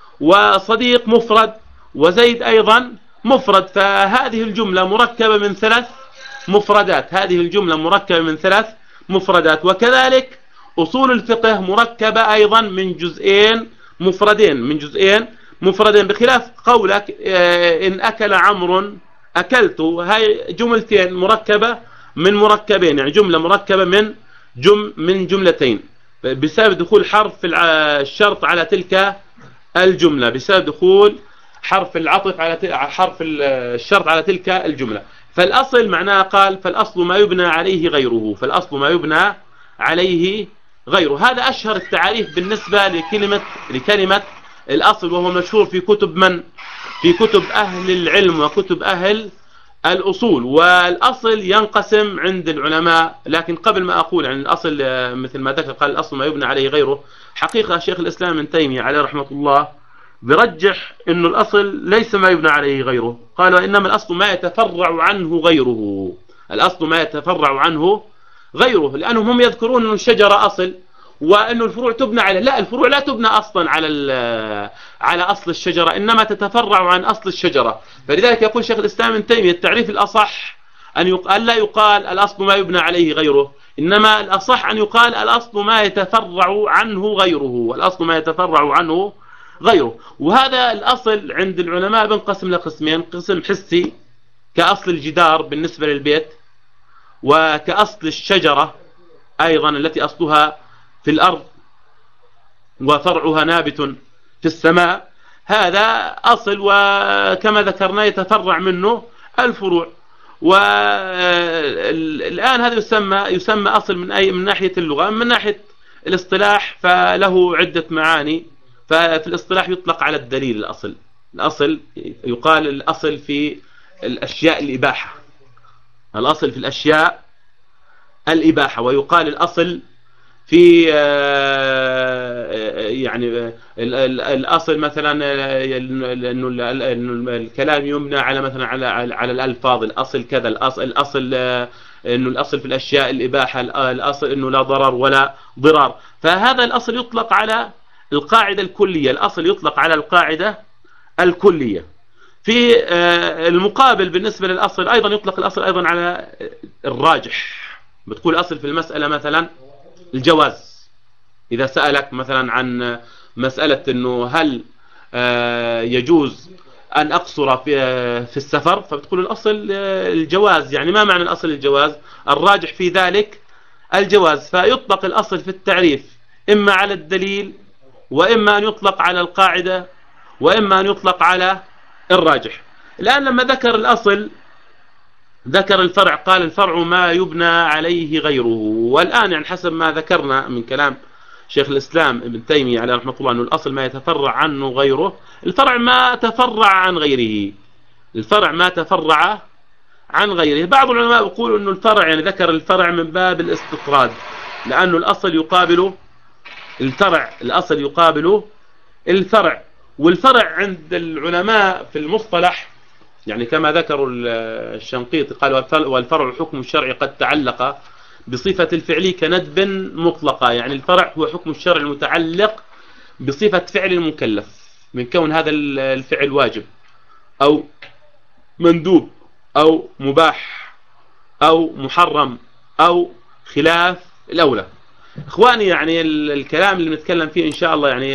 [SPEAKER 1] وصديق مفرد وزيد أيضا مفرد، فهذه الجملة مركبة من ثلاث مفردات، هذه الجملة مركبة من ثلاث مفردات. وكذلك أصول الفقه مركبة أيضا من جزئين مفردين، من جزئين مفردين، بخلاف قولك إن أكل عمرو أكلت، هاي جملتين مركبة من مركبين، يعني جملة مركبة من جم من جملتين بسبب دخول حرف الشرط على تلك الجملة، بسبب دخول حرف العطف على حرف الشرط على تلك الجملة. فالأصل معناه قال فالأصل ما يبنى عليه غيره، فالأصل ما يبنى عليه غيره. هذا أشهر التعريف بالنسبة لكلمة لكلمة الأصل، وهو مشهور في كتب من في كتب أهل العلم وكتب أهل الأصول. والأصل ينقسم عند العلماء، لكن قبل ما أقول عن الأصل مثل ما ذكر قال الأصل ما يبنى عليه غيره، حقيقة شيخ الإسلام ابن تيمية عليه رحمة الله برجح إنه الأصل ليس ما يبنى عليه غيره، قال وإنما الأصل ما يتفرع عنه غيره، الأصل ما يتفرع عنه غيره، لأنهم هم يذكرون أن الشجرة أصل وأنه الفروع تبنى عليه، لا، الفروع لا تبنى أصلا على على أصل الشجرة، إنما تتفرع عن أصل الشجرة. فلذلك يقول شيخ الإسلام ابن تيمية التعريف الأصح أن يقال لا يقال الأصل ما يبنى عليه غيره، إنما الأصح أن يقال الأصل ما يتفرع عنه غيره، الأصل ما يتفرع عنه غيره. وهذا الأصل عند العلماء بنقسم لقسمين، قسم حسي كأصل الجدار بالنسبة للبيت، وكأصل الشجرة أيضا التي أصلها في الأرض وفرعها نابت في السماء، هذا أصل وكما ذكرنا يتفرع منه الفروع. والآن هذا يسمى يسمى أصل من أي من ناحية اللغة، من ناحية الاصطلاح فله عدة معاني. ففي الاصطلاح يطلق على الدليل الأصل، الأصل يقال الأصل في الأشياء الإباحة، الأصل في الأشياء الإباحة، ويقال الأصل في يعني الأصل مثلا إنه الكلام يبنى على مثلا على على الألفاظ، الأصل كذا، الأصل الأصل إنه الأصل في الأشياء الإباحة، الأصل إنه لا ضرر ولا ضرار. فهذا الأصل يطلق على القاعدة الكلية، الأصل يطلق على القاعدة الكلية. في المقابل بالنسبة للأصل أيضا يطلق الأصل أيضا على الراجح، بتقول أصل في المسألة مثلا الجواز، إذا سألك مثلا عن مسألة أنه هل يجوز أن أقصر في في السفر، فبتقول الأصل الجواز، يعني ما معنى الأصل الجواز؟ الراجح في ذلك الجواز. فيطلق الأصل في التعريف إما على الدليل، وإما أن يطلق على القاعدة، وإما أن يطلق على الراجح. الآن لما ذكر الأصل ذكر الفرع، قال الفرع ما يبنى عليه غيره. والآن يعني حسب ما ذكرنا من كلام شيخ الإسلام ابن تيمية عليه رحمة الله أنه الأصل ما يتفرع عنه غيره، الفرع ما تفرع عن غيره، الفرع ما تفرع عن غيره. بعض العلماء يقول أنه الفرع يعني ذكر الفرع من باب الاستطراد، لأنه الأصل يقابل الفرع، الأصل يقابل الفرع. والفرع عند العلماء في المصطلح يعني كما ذكروا الشنقيطي قال والفرع الحكم الشرعي قد تعلق بصفة الفعل كندب مطلقة، يعني الفرع هو حكم الشرع المتعلق بصفة فعل المكلف من كون هذا الفعل واجب أو مندوب أو مباح أو محرم أو خلاف الأولى. إخواني يعني الكلام اللي نتكلم فيه إن شاء الله يعني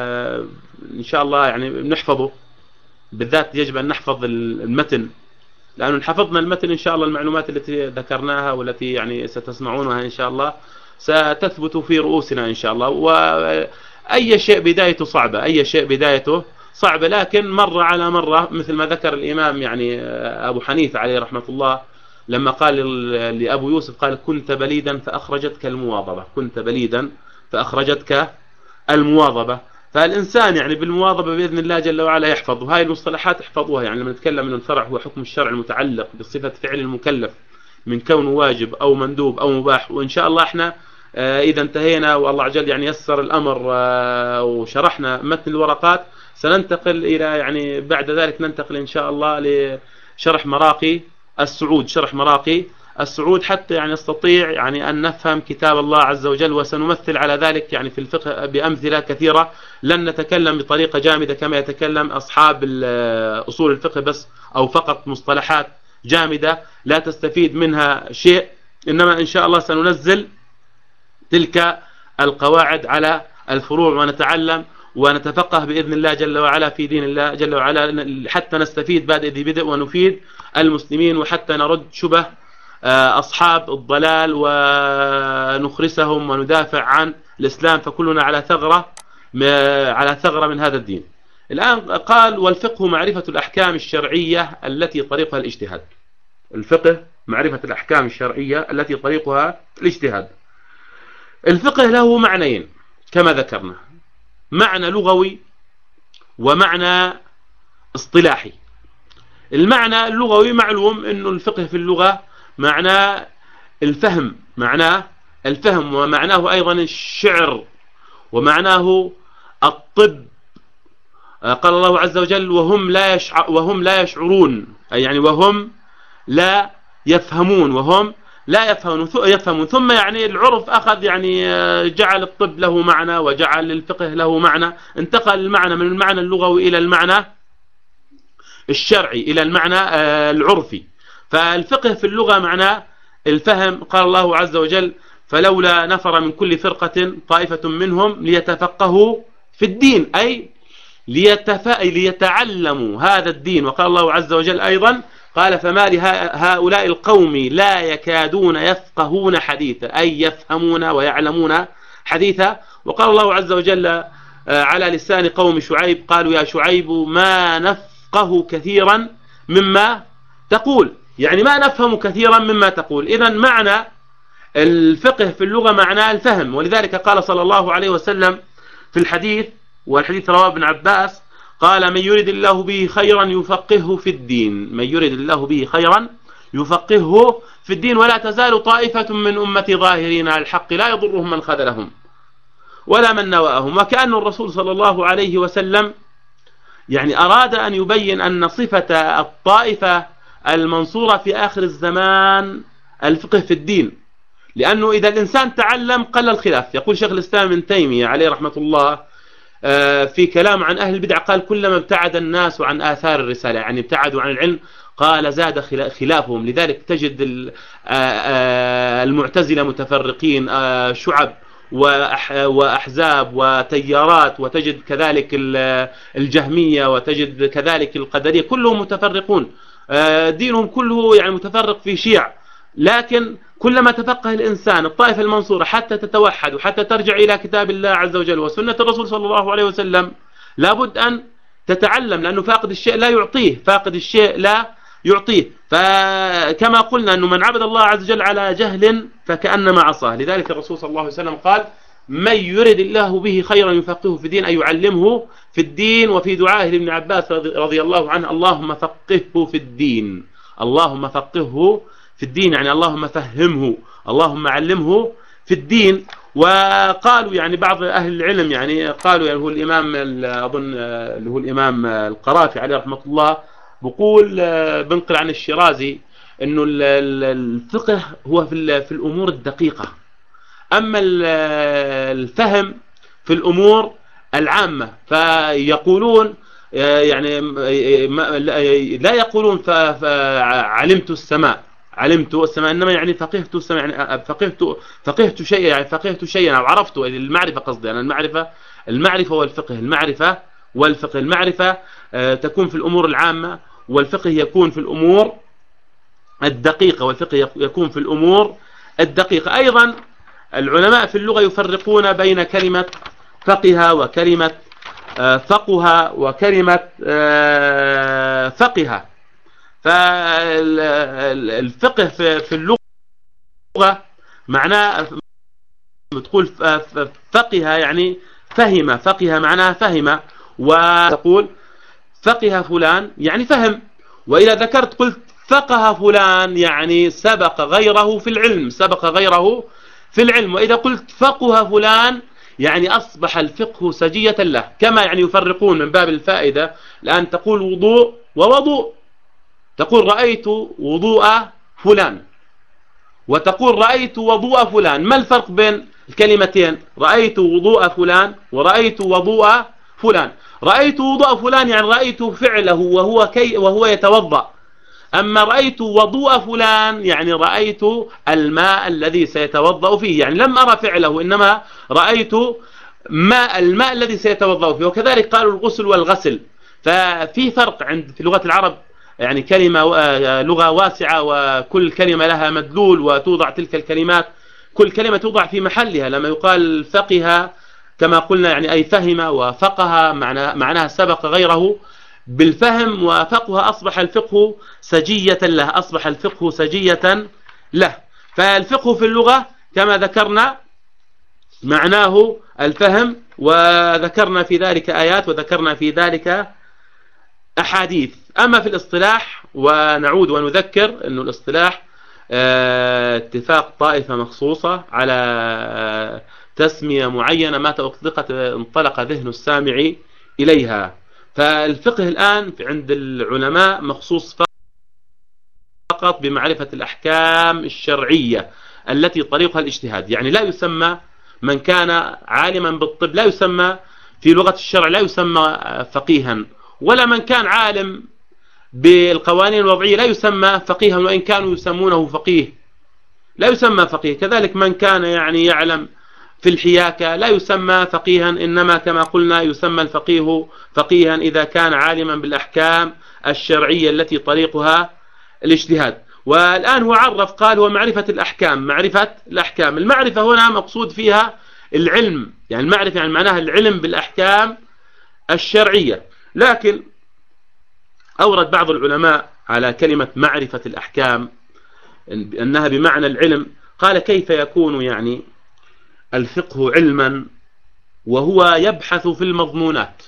[SPEAKER 1] إن شاء الله يعني بنحفظه، بالذات يجب أن نحفظ المتن، لأنه حفظنا المتن إن شاء الله المعلومات التي ذكرناها والتي يعني ستسمعونها إن شاء الله ستثبت في رؤوسنا إن شاء الله. وأي شيء بدايته صعبة، أي شيء بدايته صعبة، لكن مرة على مرة مثل ما ذكر الإمام يعني أبو حنيفة عليه رحمة الله لما قال لأبو يوسف قال كنت بليدا فأخرجتك المواظبة، كنت بليدا فأخرجتك المواظبة. فالإنسان يعني بالمواظبة بإذن الله جل وعلا يحفظ هاي المصطلحات، احفظوها. يعني لما نتكلم من الفرع هو حكم الشرع المتعلق بصفة فعل المكلف من كونه واجب أو مندوب أو مباح. وإن شاء الله احنا إذا انتهينا والله عجل يعني يسر الأمر وشرحنا متن الورقات سننتقل إلى يعني بعد ذلك ننتقل إن شاء الله لشرح مراقي السعود، شرح مراقي السعود حتى يعني نستطيع يعني أن نفهم كتاب الله عز وجل. وسنمثل على ذلك يعني في الفقه بأمثلة كثيرة، لن نتكلم بطريقة جامدة كما يتكلم أصحاب أصول الفقه بس أو فقط مصطلحات جامدة لا تستفيد منها شيء، إنما إن شاء الله سننزل تلك القواعد على الفروع ونتعلم ونتفقه بإذن الله جل وعلا في دين الله جل وعلا حتى نستفيد بعد ذي بدء ونفيد المسلمين، وحتى نرد شبه أصحاب الضلال ونخرسهم وندافع عن الإسلام، فكلنا على ثغرة على ثغرة من هذا الدين. الآن قال والفقه معرفة الأحكام الشرعية التي طريقها الاجتهاد. الفقه معرفة الأحكام الشرعية التي طريقها الاجتهاد. الفقه له معنيين كما ذكرنا، معنى لغوي ومعنى اصطلاحي. المعنى اللغوي معلوم أنه الفقه في اللغة معناه الفهم، معناه الفهم ومعناه أيضا الشعر ومعناه الطب. قال الله عز وجل وهم لا يشع وهم لا يشعرون، أي يعني وهم لا يفهمون، وهم لا يفهمون يفهمون ثم يعني العرف أخذ يعني جعل الطب له معنى وجعل الفقه له معنى، انتقل المعنى من المعنى اللغوي إلى المعنى الشرعي إلى المعنى العرفي. فالفقه في اللغة معناه الفهم. قال الله عز وجل فلولا نفر من كل فرقة طائفة منهم ليتفقهوا في الدين، أي ليتعلموا هذا الدين. وقال الله عز وجل أيضا قال فما لهؤلاء القوم لا يكادون يفقهون حديثا، أي يفهمون ويعلمون حديثا. وقال الله عز وجل على لسان قوم شعيب قالوا يا شعيب ما نفقه كثيرا مما تقول، يعني ما نفهم كثيرا مما تقول. إذن معنى الفقه في اللغة معناه الفهم، ولذلك قال صلى الله عليه وسلم في الحديث، والحديث رواه ابن عباس قال من يريد الله به خيرا يفقهه في الدين، من يريد الله به خيرا يفقهه في الدين ولا تزال طائفة من أمتي ظاهرين على الحق لا يضرهم من خذلهم ولا من نواهم. وكأن الرسول صلى الله عليه وسلم يعني أراد أن يبين أن صفة الطائفة المنصورة في آخر الزمان الفقه في الدين، لأنه إذا الإنسان تعلم قل الخلاف. يقول شيخ الإسلام ابن تيمية عليه رحمة الله في كلام عن أهل البدع قال كلما ابتعد الناس عن آثار الرسالة، يعني ابتعدوا عن العلم، قال زاد خلافهم. لذلك تجد المعتزلة متفرقين شعب وأحزاب وتيارات، وتجد كذلك الجهمية، وتجد كذلك القدرية، كلهم متفرقون، دينهم كله يعني متفرق في شيع. لكن كلما تفقه الإنسان الطائفة المنصورة حتى تتوحد وحتى ترجع إلى كتاب الله عز وجل وسنة الرسول صلى الله عليه وسلم لابد أن تتعلم، لأنه فاقد الشيء لا يعطيه، فاقد الشيء لا يعطيه. فكما قلنا أنه من عبد الله عز وجل على جهل فكأنما عصاه. لذلك الرسول صلى الله عليه وسلم قال من يرد الله به خيرا يفقهه في الدين، أي يعلمه في الدين. وفي دعائه لابن عباس رضي الله عنه اللهم فقهه في الدين، اللهم فقهه في الدين، يعني اللهم فهمه، اللهم علمه في الدين. وقالوا يعني بعض أهل العلم يعني قالوا يعني هو الإمام أظن اللي هو الإمام القرافي عليه رحمة الله بقول بنقل عن الشيرازي إنه الفقه هو في في الأمور الدقيقة، أما الفهم في الأمور العامة. فيقولون يعني لا يقولون فعلمت السماء علمت السماء إنما يعني فقهت السماء، يعني فقهت فقهت شيئا، يعني فقهت شيئا أو عرفت المعرفة قصدي. يعني المعرفة المعرفة والفقه، المعرفة والفقه. المعرفة تكون في الأمور العامة، والفقه يكون في الأمور الدقيقة، والفقه يكون في الأمور الدقيقة. أيضا العلماء في اللغة يفرقون بين كلمة فقه وكلمة فقه وكلمة فقه. فالفقه في اللغة معناه تقول فقه يعني فهم، فقه معناه فهم، وتقول فقه فلان يعني فهم. وإذا ذكرت قلت فقه فلان يعني سبق غيره في العلم، سبق غيره في العلم. وإذا قلت فقه فلان يعني أصبح الفقه سجية له. كما يعني يفرقون من باب الفائدة، الآن تقول وضوء ووضوء، تقول رأيت وضوء فلان وتقول رأيت وضوء فلان. ما الفرق بين الكلمتين؟ رأيت وضوء فلان ورأيت وضوء فلان. رأيت وضوء فلان يعني رأيت فعله وهو كي وهو يتوضأ، أما رأيت وضوء فلان يعني رأيت الماء الذي سيتوضأ فيه، يعني لم أرى فعله إنما رأيت ماء الماء الذي سيتوضأ فيه. وكذلك قالوا الغسل والغسل. ففي فرق عند في لغة العرب، يعني كلمة لغة واسعة وكل كلمة لها مدلول وتوضع تلك الكلمات، كل كلمة توضع في محلها. لما يقال فقه كما قلنا يعني أي فهم، وفقه معناها سبق غيره بالفهم، وفقه أصبح الفقه سجية له، أصبح الفقه سجية له. فالفقه في اللغة كما ذكرنا معناه الفهم، وذكرنا في ذلك آيات وذكرنا في ذلك أحاديث. أما في الاصطلاح، ونعود ونذكر أن الاصطلاح اتفاق طائفة مخصوصة على تسمية معينة ما أطلقت انطلق ذهن السامع إليها. فالفقه الآن عند العلماء مخصوص فقط بمعرفة الأحكام الشرعية التي طريقها الاجتهاد. يعني لا يسمى من كان عالما بالطب لا يسمى في لغة الشرع لا يسمى فقيها، ولا من كان عالم بالقوانين الوضعية لا يسمى فقيها، وإن كانوا يسمونه فقيه لا يسمى فقيه. كذلك من كان يعني يعلم في الحياكة لا يسمى فقيها، إنما كما قلنا يسمى الفقيه فقيها إذا كان عالما بالأحكام الشرعية التي طريقها الاجتهاد. والآن هو عرف قال هو معرفة الأحكام. معرفة الأحكام، المعرفة هنا مقصود فيها العلم، يعني المعرفة يعني معناها العلم بالأحكام الشرعية. لكن أورد بعض العلماء على كلمة معرفة الأحكام أنها بمعنى العلم. قال كيف يكون يعني الفقه علما وهو يبحث في المضمونات؟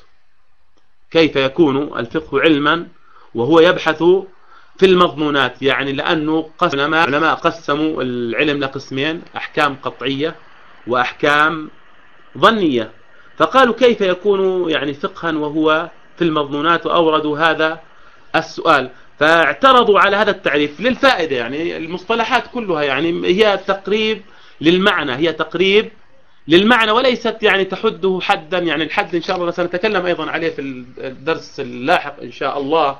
[SPEAKER 1] كيف يكون الفقه علما وهو يبحث في المضمونات؟ يعني لأنه العلماء قسموا العلم لقسمين، أحكام قطعية وأحكام ظنية. فقالوا كيف يكون يعني فقها وهو في المضمونات؟ وأوردوا هذا السؤال. فاعترضوا على هذا التعريف للفائدة، يعني المصطلحات كلها يعني هي تقريب للمعنى، هي تقريب للمعنى وليست يعني تحده حدا. يعني الحد إن شاء الله سنتكلم أيضا عليه في الدرس اللاحق إن شاء الله،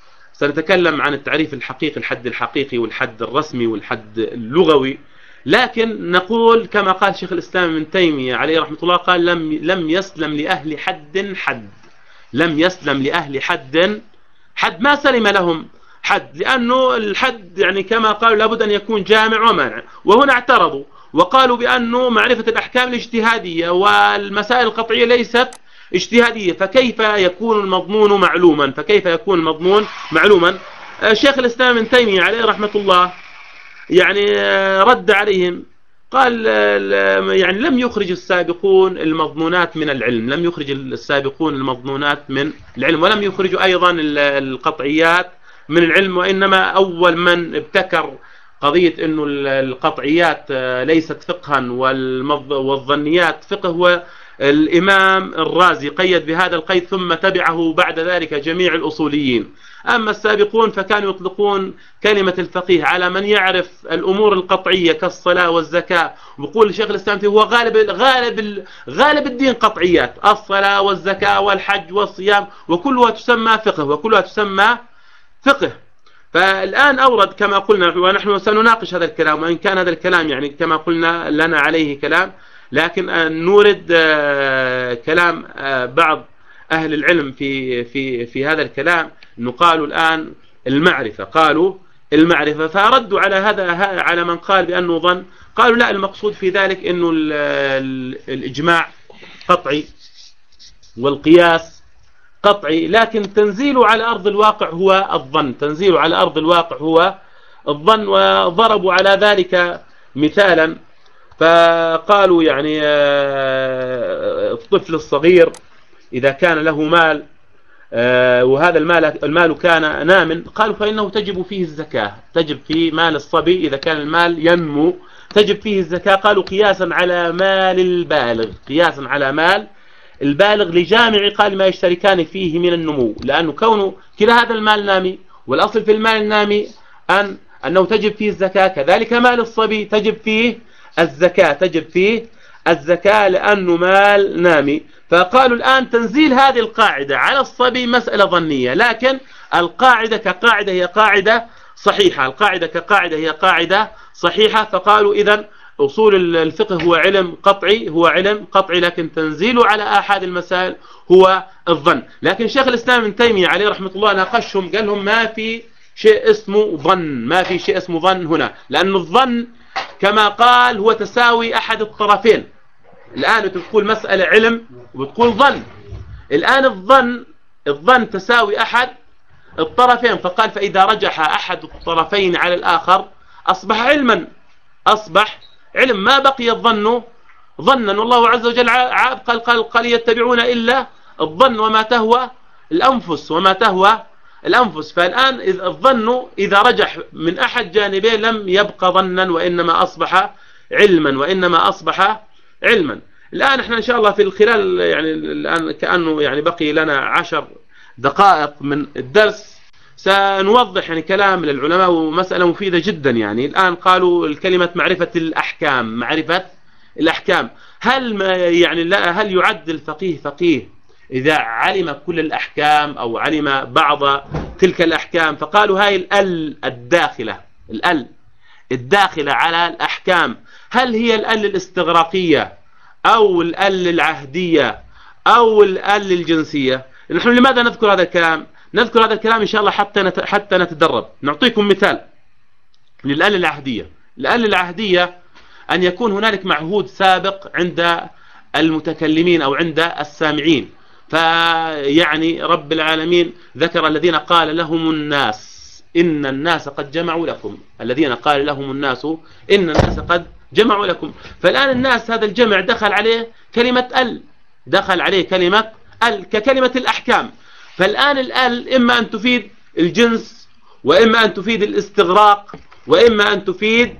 [SPEAKER 1] سنتكلم عن التعريف الحقيقي، الحد الحقيقي والحد الرسمي والحد اللغوي. لكن نقول كما قال شيخ الإسلام ابن تيمية عليه رحمة الله، قال لم لم يسلم لأهل حد حد لم يسلم لأهل حد حد ما سلم لهم حد، لأنه الحد يعني كما قالوا لابد أن يكون جامع ومانع. وهنا اعترضوا وقالوا بأنه معرفة الأحكام الاجتهادية والمسائل القطعية ليست اجتهادية، فكيف يكون المضمون معلوما؟ فكيف يكون المضمون معلوما؟ شيخ الإسلام ابن تيمية عليه رحمة الله يعني رد عليهم، قال يعني لم يخرج السابقون المضمونات من العلم، لم يخرج السابقون المضمونات من العلم، ولم يخرجوا أيضا القطعيات من العلم، وإنما أول من ابتكر قضية أنه القطعيات ليست فقها والظنيات فقه هو الإمام الرازي، قيد بهذا القيد ثم تبعه بعد ذلك جميع الأصوليين. أما السابقون فكانوا يطلقون كلمة الفقيه على من يعرف الأمور القطعية كالصلاة والزكاة، ويقول شيخ الإسلام هو غالب غالب غالب الدين قطعيات، الصلاة والزكاة والحج والصيام، وكلها تسمى فقه وكلها تسمى فقه. فالآن أورد كما قلنا، ونحن سنناقش هذا الكلام، وإن كان هذا الكلام يعني كما قلنا لنا عليه كلام، لكن نورد كلام بعض أهل العلم في في في هذا الكلام، إنه قالوا الآن المعرفة، قالوا المعرفة، فردوا على هذا على من قال بأنه ظن، قالوا لا، المقصود في ذلك إنه الإجماع قطعي والقياس قطعي، لكن تنزيله على أرض الواقع هو الظن، تنزيله على أرض الواقع هو الظن. وضربوا على ذلك مثالا، فقالوا يعني الطفل الصغير إذا كان له مال وهذا المال المال كان نام، قالوا فإنه تجب فيه الزكاة، تجب في مال الصبي إذا كان المال ينمو تجب فيه الزكاة. قالوا قياسا على مال البالغ، قياسا على مال البالغ لجامع قال ما يشتركان فيه من النمو، لأنه كونه كلا هذا المال نامي، والأصل في المال النامي أن أنه تجب فيه الزكاة، كذلك مال الصبي تجب فيه الزكاة، تجب فيه الزكاة لأنه مال نامي. فقالوا الآن تنزيل هذه القاعدة على الصبي مسألة ظنية، لكن القاعدة كقاعدة هي قاعدة صحيحة، القاعدة كقاعدة هي قاعدة صحيحة. فقالوا إذن أصول الفقه هو علم قطعي، هو علم قطعي، لكن تنزيله على أحد المسائل هو الظن. لكن شيخ الإسلام ابن تيمية عليه رحمة الله ناقشهم، قال لهم ما في شيء اسمه ظن، ما في شيء اسمه ظن هنا، لأن الظن كما قال هو تساوي أحد الطرفين. الآن تقول مسألة علم وتقول ظن، الآن الظن الظن تساوي أحد الطرفين، فقال فإذا رجح أحد الطرفين على الآخر أصبح علما، أصبح علم، ما بقي الظن ظنا. والله عز وجل عاب قال قال قال يتبعون إلا الظن وما تهوى الأنفس، وما تهوى الأنفس. فالآن الظن إذا رجح من أحد جانبين لم يبقى ظنا، وإنما أصبح علما، وإنما أصبح علما. الآن احنا إن شاء الله في الخلال يعني الآن كأنه يعني بقي لنا عشر دقائق من الدرس سنوضح يعني كلام للعلماء، ومسألة مفيدة جدا. يعني الآن قالوا الكلمة معرفة الأحكام، معرفة الأحكام، هل ما يعني لا هل يعد الفقيه فقيه إذا علم كل الأحكام أو علم بعض تلك الأحكام؟ فقالوا هاي الأل الداخلة، الأل الداخلة على الأحكام، هل هي الأل الاستغراقية أو الأل العهدية أو الأل الجنسية؟ نحن لماذا نذكر هذا الكلام؟ نذكر هذا الكلام إن شاء الله حتى حتى نتدرب. نعطيكم مثال للآل العهدية. الآل العهدية أن يكون هنالك معهود سابق عند المتكلمين أو عند السامعين، فيعني رب العالمين ذكر الذين قال لهم الناس إن الناس قد جمعوا لكم، الذين قال لهم الناس إن الناس قد جمعوا لكم. فالآن الناس هذا الجمع دخل عليه كلمة ال، دخل عليه كلمة ال ككلمة الأحكام. فالآن الال إما أن تفيد الجنس، وإما أن تفيد الاستغراق، وإما أن تفيد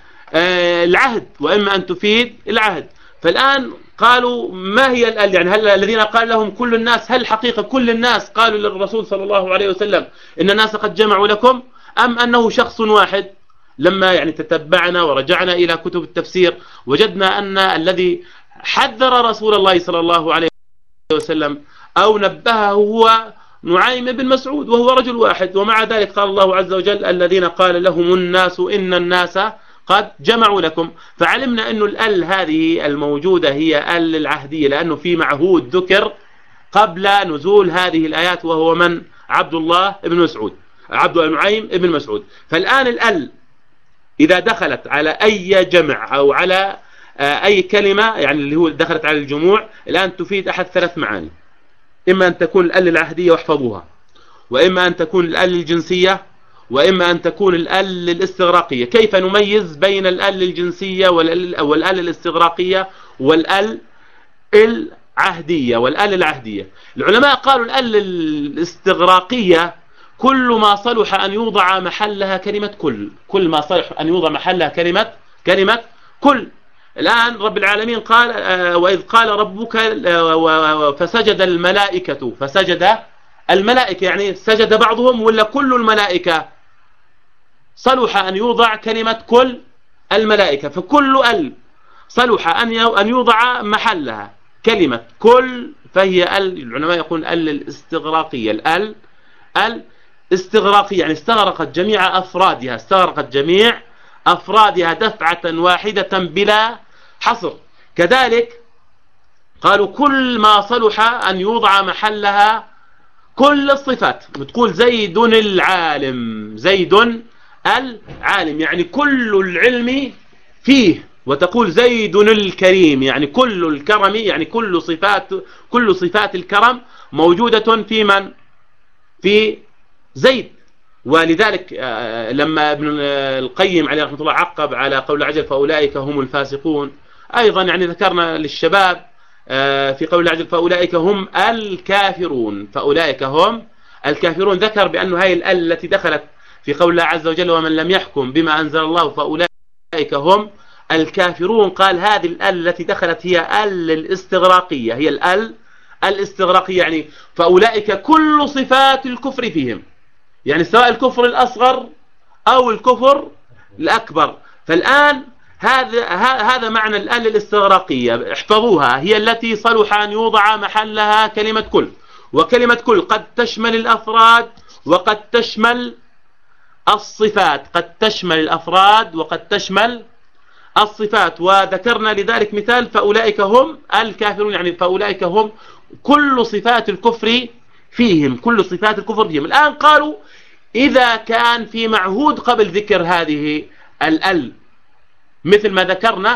[SPEAKER 1] آه العهد، وإما أن تفيد العهد. فالآن قالوا ما هي الال؟ يعني هل الذين قال لهم كل الناس هل حقيقة كل الناس قالوا للرسول صلى الله عليه وسلم إن الناس قد جمعوا لكم، أم أنه شخص واحد؟ لما يعني تتبعنا ورجعنا إلى كتب التفسير وجدنا أن الذي حذر رسول الله صلى الله عليه وسلم أو نبهه هو نعيم بن مسعود، وهو رجل واحد، ومع ذلك قال الله عز وجل الذين قال لهم الناس إن الناس قد جمعوا لكم. فعلمنا أن الأل هذه الموجودة هي أل العهدية، لأنه في معهود ذكر قبل نزول هذه الآيات، وهو من؟ عبد الله بن مسعود، عبد نعيم بن مسعود. فالآن الأل إذا دخلت على أي جمع أو على أي كلمة يعني اللي هو دخلت على الجموع، الآن تفيد أحد ثلاث معاني، إما أن تكون الأل العهدية واحفظوها، وإما أن تكون الأل الجنسية، وإما أن تكون الأل الاستغراقية. كيف نميز بين الأل الجنسية والأل الاستغراقية والأل العهدية والأل العهدية؟ العلماء قالوا الأل الاستغراقية كل ما صلح أن يوضع محلها كلمة كل، كل ما صلح أن يوضع محلها كلمة كلمة كل. الآن رب العالمين قال وإذ قال ربك فسجد الملائكة، فسجد الملائكة يعني سجد بعضهم ولا كل الملائكة؟ صلح أن يوضع كلمة كل الملائكة، فكل ال صلح أن يوضع محلها كلمة كل، فهي ال العلماء يقولون ال الاستغراقية، الال الاستغراقية يعني استغرقت جميع أفرادها، استغرقت جميع أفرادها دفعة واحدة بلا حصر. كذلك قالوا كل ما صلح أن يوضع محلها كل الصفات، بتقول زيد العالم، زيد العالم يعني كل العلم فيه، وتقول زيد الكريم يعني كل الكرم، يعني كل صفات كل صفات الكرم موجودة في من؟ في زيد. ولذلك لما ابن القيم عليه رحمة الله عقب على قول عجل فأولئك هم الفاسقون، أيضا يعني ذكرنا للشباب في قول عجل فأولئك هم الكافرون، فأولئك هم الكافرون، ذكر بأن هذه الآل التي دخلت في قول الله عز وجل ومن لم يحكم بما أنزل الله فأولئك هم الكافرون، قال هذه الآل التي دخلت هي ال الاستغراقية، هي الآل الاستغراقية يعني فأولئك كل صفات الكفر فيهم، يعني سواء الكفر الأصغر أو الكفر الأكبر. فالآن هذا هذا معنى الآل الاستغراقية، احفظوها، هي التي صلح أن يوضع محلها كلمة كل، وكلمة كل قد تشمل الأفراد وقد تشمل الصفات، قد تشمل الأفراد وقد تشمل الصفات. وذكرنا لذلك مثال فأولئك هم الكافرون، يعني فأولئك هم كل صفات الكفر فيهم، كل صفات الكفر فيهم. الآن قالوا إذا كان في معهود قبل ذكر هذه الأل، مثل ما ذكرنا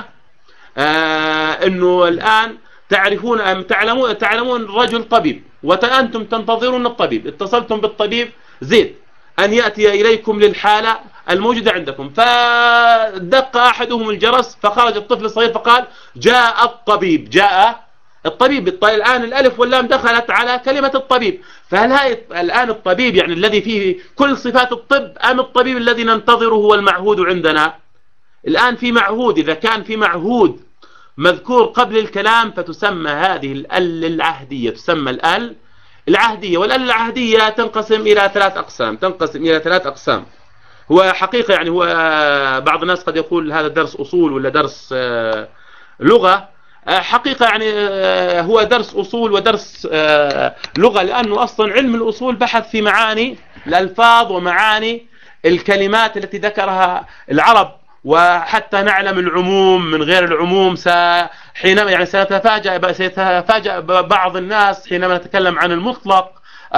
[SPEAKER 1] آه أنه الآن تعرفون تعلمون تعلمون رجل طبيب وأنتم تنتظرون الطبيب، اتصلتم بالطبيب زيد أن يأتي إليكم للحالة الموجودة عندكم، فدق أحدهم الجرس فخرج الطفل الصغير فقال جاء الطبيب، جاء الطبيب. الآن الألف واللام دخلت على كلمة الطبيب، فهل هاي الآن الطبيب يعني الذي فيه كل صفات الطب أم الطبيب الذي ننتظره هو المعهود عندنا؟ الآن في معهود، إذا كان في معهود مذكور قبل الكلام فتسمى هذه الأل العهدية، تسمى الأل العهدية. والأل العهدية تنقسم إلى ثلاث أقسام، تنقسم إلى ثلاث أقسام. هو حقيقة يعني هو بعض الناس قد يقول هذا درس أصول ولا درس لغة، حقيقة يعني هو درس أصول ودرس لغة، لأنه أصلا علم الأصول بحث في معاني الألفاظ ومعاني الكلمات التي ذكرها العرب، وحتى نعلم العموم من غير العموم. حينما يعني سيتفاجأ سيتفاجأ بعض الناس حينما نتكلم عن المطلق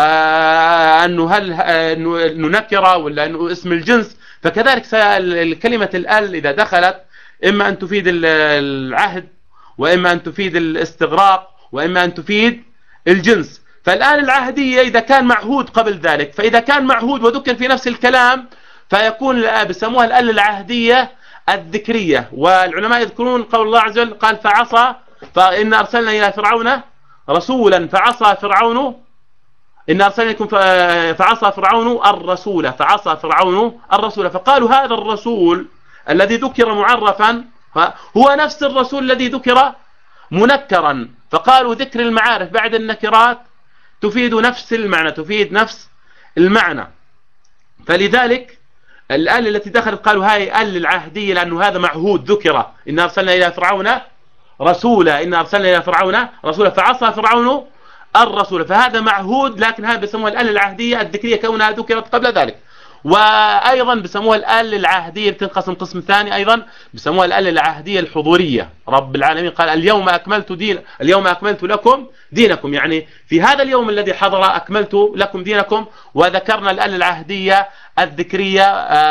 [SPEAKER 1] أنه هل أنه نكرة ولا أنه اسم الجنس. فكذلك كلمة الأل إذا دخلت إما أن تفيد العهد وإما أن تفيد الاستغراق وإما أن تفيد الجنس. فالآن العهدية إذا كان معهود قبل ذلك، فإذا كان معهود وذكر في نفس الكلام فيكون بسموها الأل العهدية الذكرية. والعلماء يذكرون قول الله عز وجل قال فعصى فإن أرسلنا إلى فرعون رسولا فعصى فرعون إن أرسلناكم فعصى فرعون الرسول فعصى فرعون الرسول. فقالوا هذا الرسول الذي ذكر معرفا هو نفس الرسول الذي ذكر منكرا، فقالوا ذكر المعارف بعد النكرات تفيد نفس المعنى، تفيد نفس المعنى. فلذلك الآل التي دخلت قالوا هاي آل العهدية لأنه هذا معهود ذكر إن أرسلنا إلى فرعون رسولا إن أرسلنا إلى فرعون رسولا فعصى فرعون الرسول، فهذا معهود، لكن هذا بيسموها الآل العهدية الذكرية كونها ذكرت قبل ذلك. وأيضا بيسموها الآل العهدية بتنقسم قسم ثاني أيضا بيسموها الآل العهدية الحضورية. رب العالمين قال اليوم أكملت دين اليوم أكملت لكم دينكم، يعني في هذا اليوم الذي حضر أكملت لكم دينكم. وذكرنا الآل العهدية الذكرية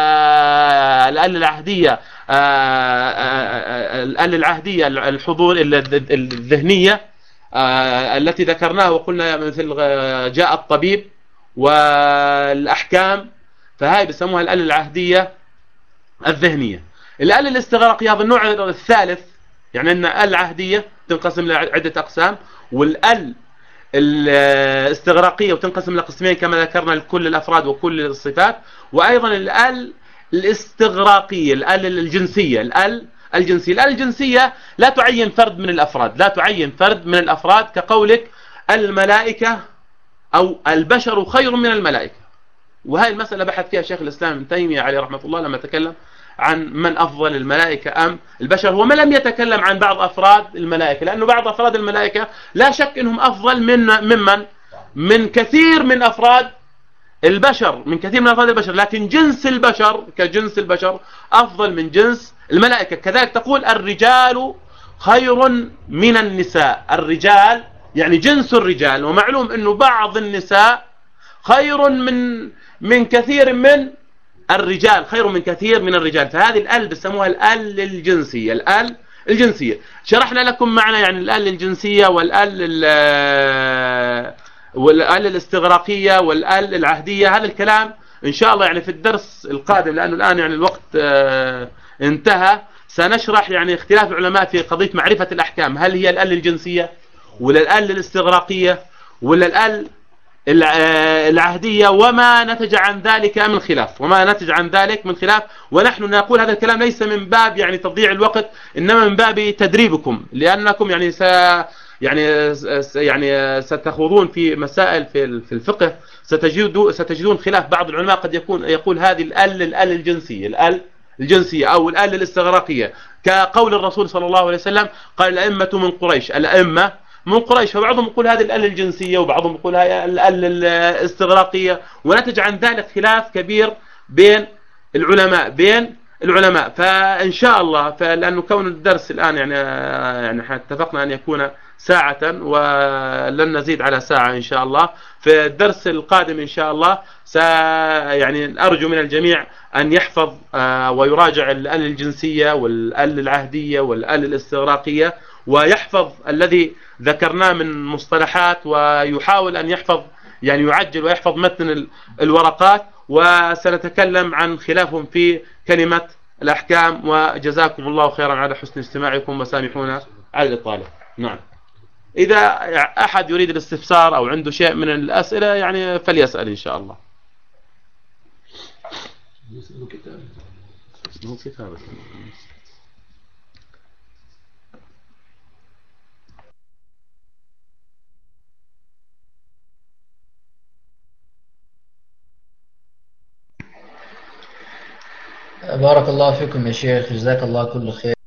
[SPEAKER 1] آه الآل العهدية آه الآل العهدية الحضور الذهنية آه التي ذكرناها وقلنا مثل جاء الطبيب والأحكام، فهاي بسموها الآل العهدية الذهنية. الآل الاستغراقية هذا النوع الثالث، يعني أن الآل العهدية تنقسم لعدة أقسام، والآل الاستغراقية وتنقسم لقسمين كما ذكرنا لكل الأفراد وكل الصفات، وأيضا الآل الاستغراقية، الآل الجنسية، الآل الجنسية. الآل الجنسية لا تعين فرد من الأفراد، لا تعين فرد من الأفراد، كقولك الملائكة أو البشر خير من الملائكة. وهذه المسألة بحث فيها شيخ الإسلام ابن تيمية عليه رحمة الله لما تكلم عن من أفضل الملائكة أم البشر. هو ما لم يتكلم عن بعض أفراد الملائكة، لأنه بعض أفراد الملائكة لا شك أنهم أفضل من ممن من كثير من أفراد البشر، من كثير من أفراد البشر، لكن جنس البشر كجنس البشر أفضل من جنس الملائكة. كذلك تقول الرجال خير من النساء، الرجال يعني جنس الرجال، ومعلوم أنه بعض النساء خير من من كثير من الرجال، خير من كثير من الرجال. فهذه الآل بسموها الآل الجنسية، الآل الجنسية. شرحنا لكم معنى يعني الآل الجنسية والآل والآل الاستغراقية والآل العهدية. هذا الكلام إن شاء الله يعني في الدرس القادم، لأنه الآن يعني الوقت انتهى، سنشرح يعني اختلاف العلماء في قضية معرفة الأحكام، هل هي الآل الجنسية ولا الآل الاستغراقية ولا الآل العهدية، وما نتج عن ذلك من خلاف، وما نتج عن ذلك من خلاف. ونحن نقول هذا الكلام ليس من باب يعني تضييع الوقت، إنما من باب تدريبكم، لأنكم يعني س يعني يعني ستخوضون في مسائل في في الفقه، ستجدون ستجدون خلاف. بعض العلماء قد يكون يقول هذه الآل الآل الجنسية، الآل الجنسية أو الآل الاستغراقية، كقول الرسول صلى الله عليه وسلم قال الأئمة من قريش، الأئمة من قريش. فبعضهم يقول هذه الآل الجنسية وبعضهم يقول هذه الآل الاستغراقية، ونتج عن ذلك خلاف كبير بين العلماء بين العلماء. فإن شاء الله، فلأنه كون الدرس الآن يعني يعني اتفقنا أن يكون ساعة ولن نزيد على ساعة إن شاء الله. في الدرس القادم إن شاء الله س يعني أرجو من الجميع أن يحفظ ويراجع الآل الجنسية والآل العهدية والآل الاستغراقية، ويحفظ الذي ذكرناه من مصطلحات، ويحاول أن يحفظ يعني يعجل ويحفظ متن الورقات. وسنتكلم عن خلافهم في كلمة الأحكام. وجزاكم الله خيرا على حسن استماعكم، وسامحونا على الإطالة. نعم، إذا أحد يريد الاستفسار أو عنده شيء من الأسئلة يعني فليسأل إن شاء الله.
[SPEAKER 2] بارك الله فيكم يا شيخ، جزاك الله كل خير.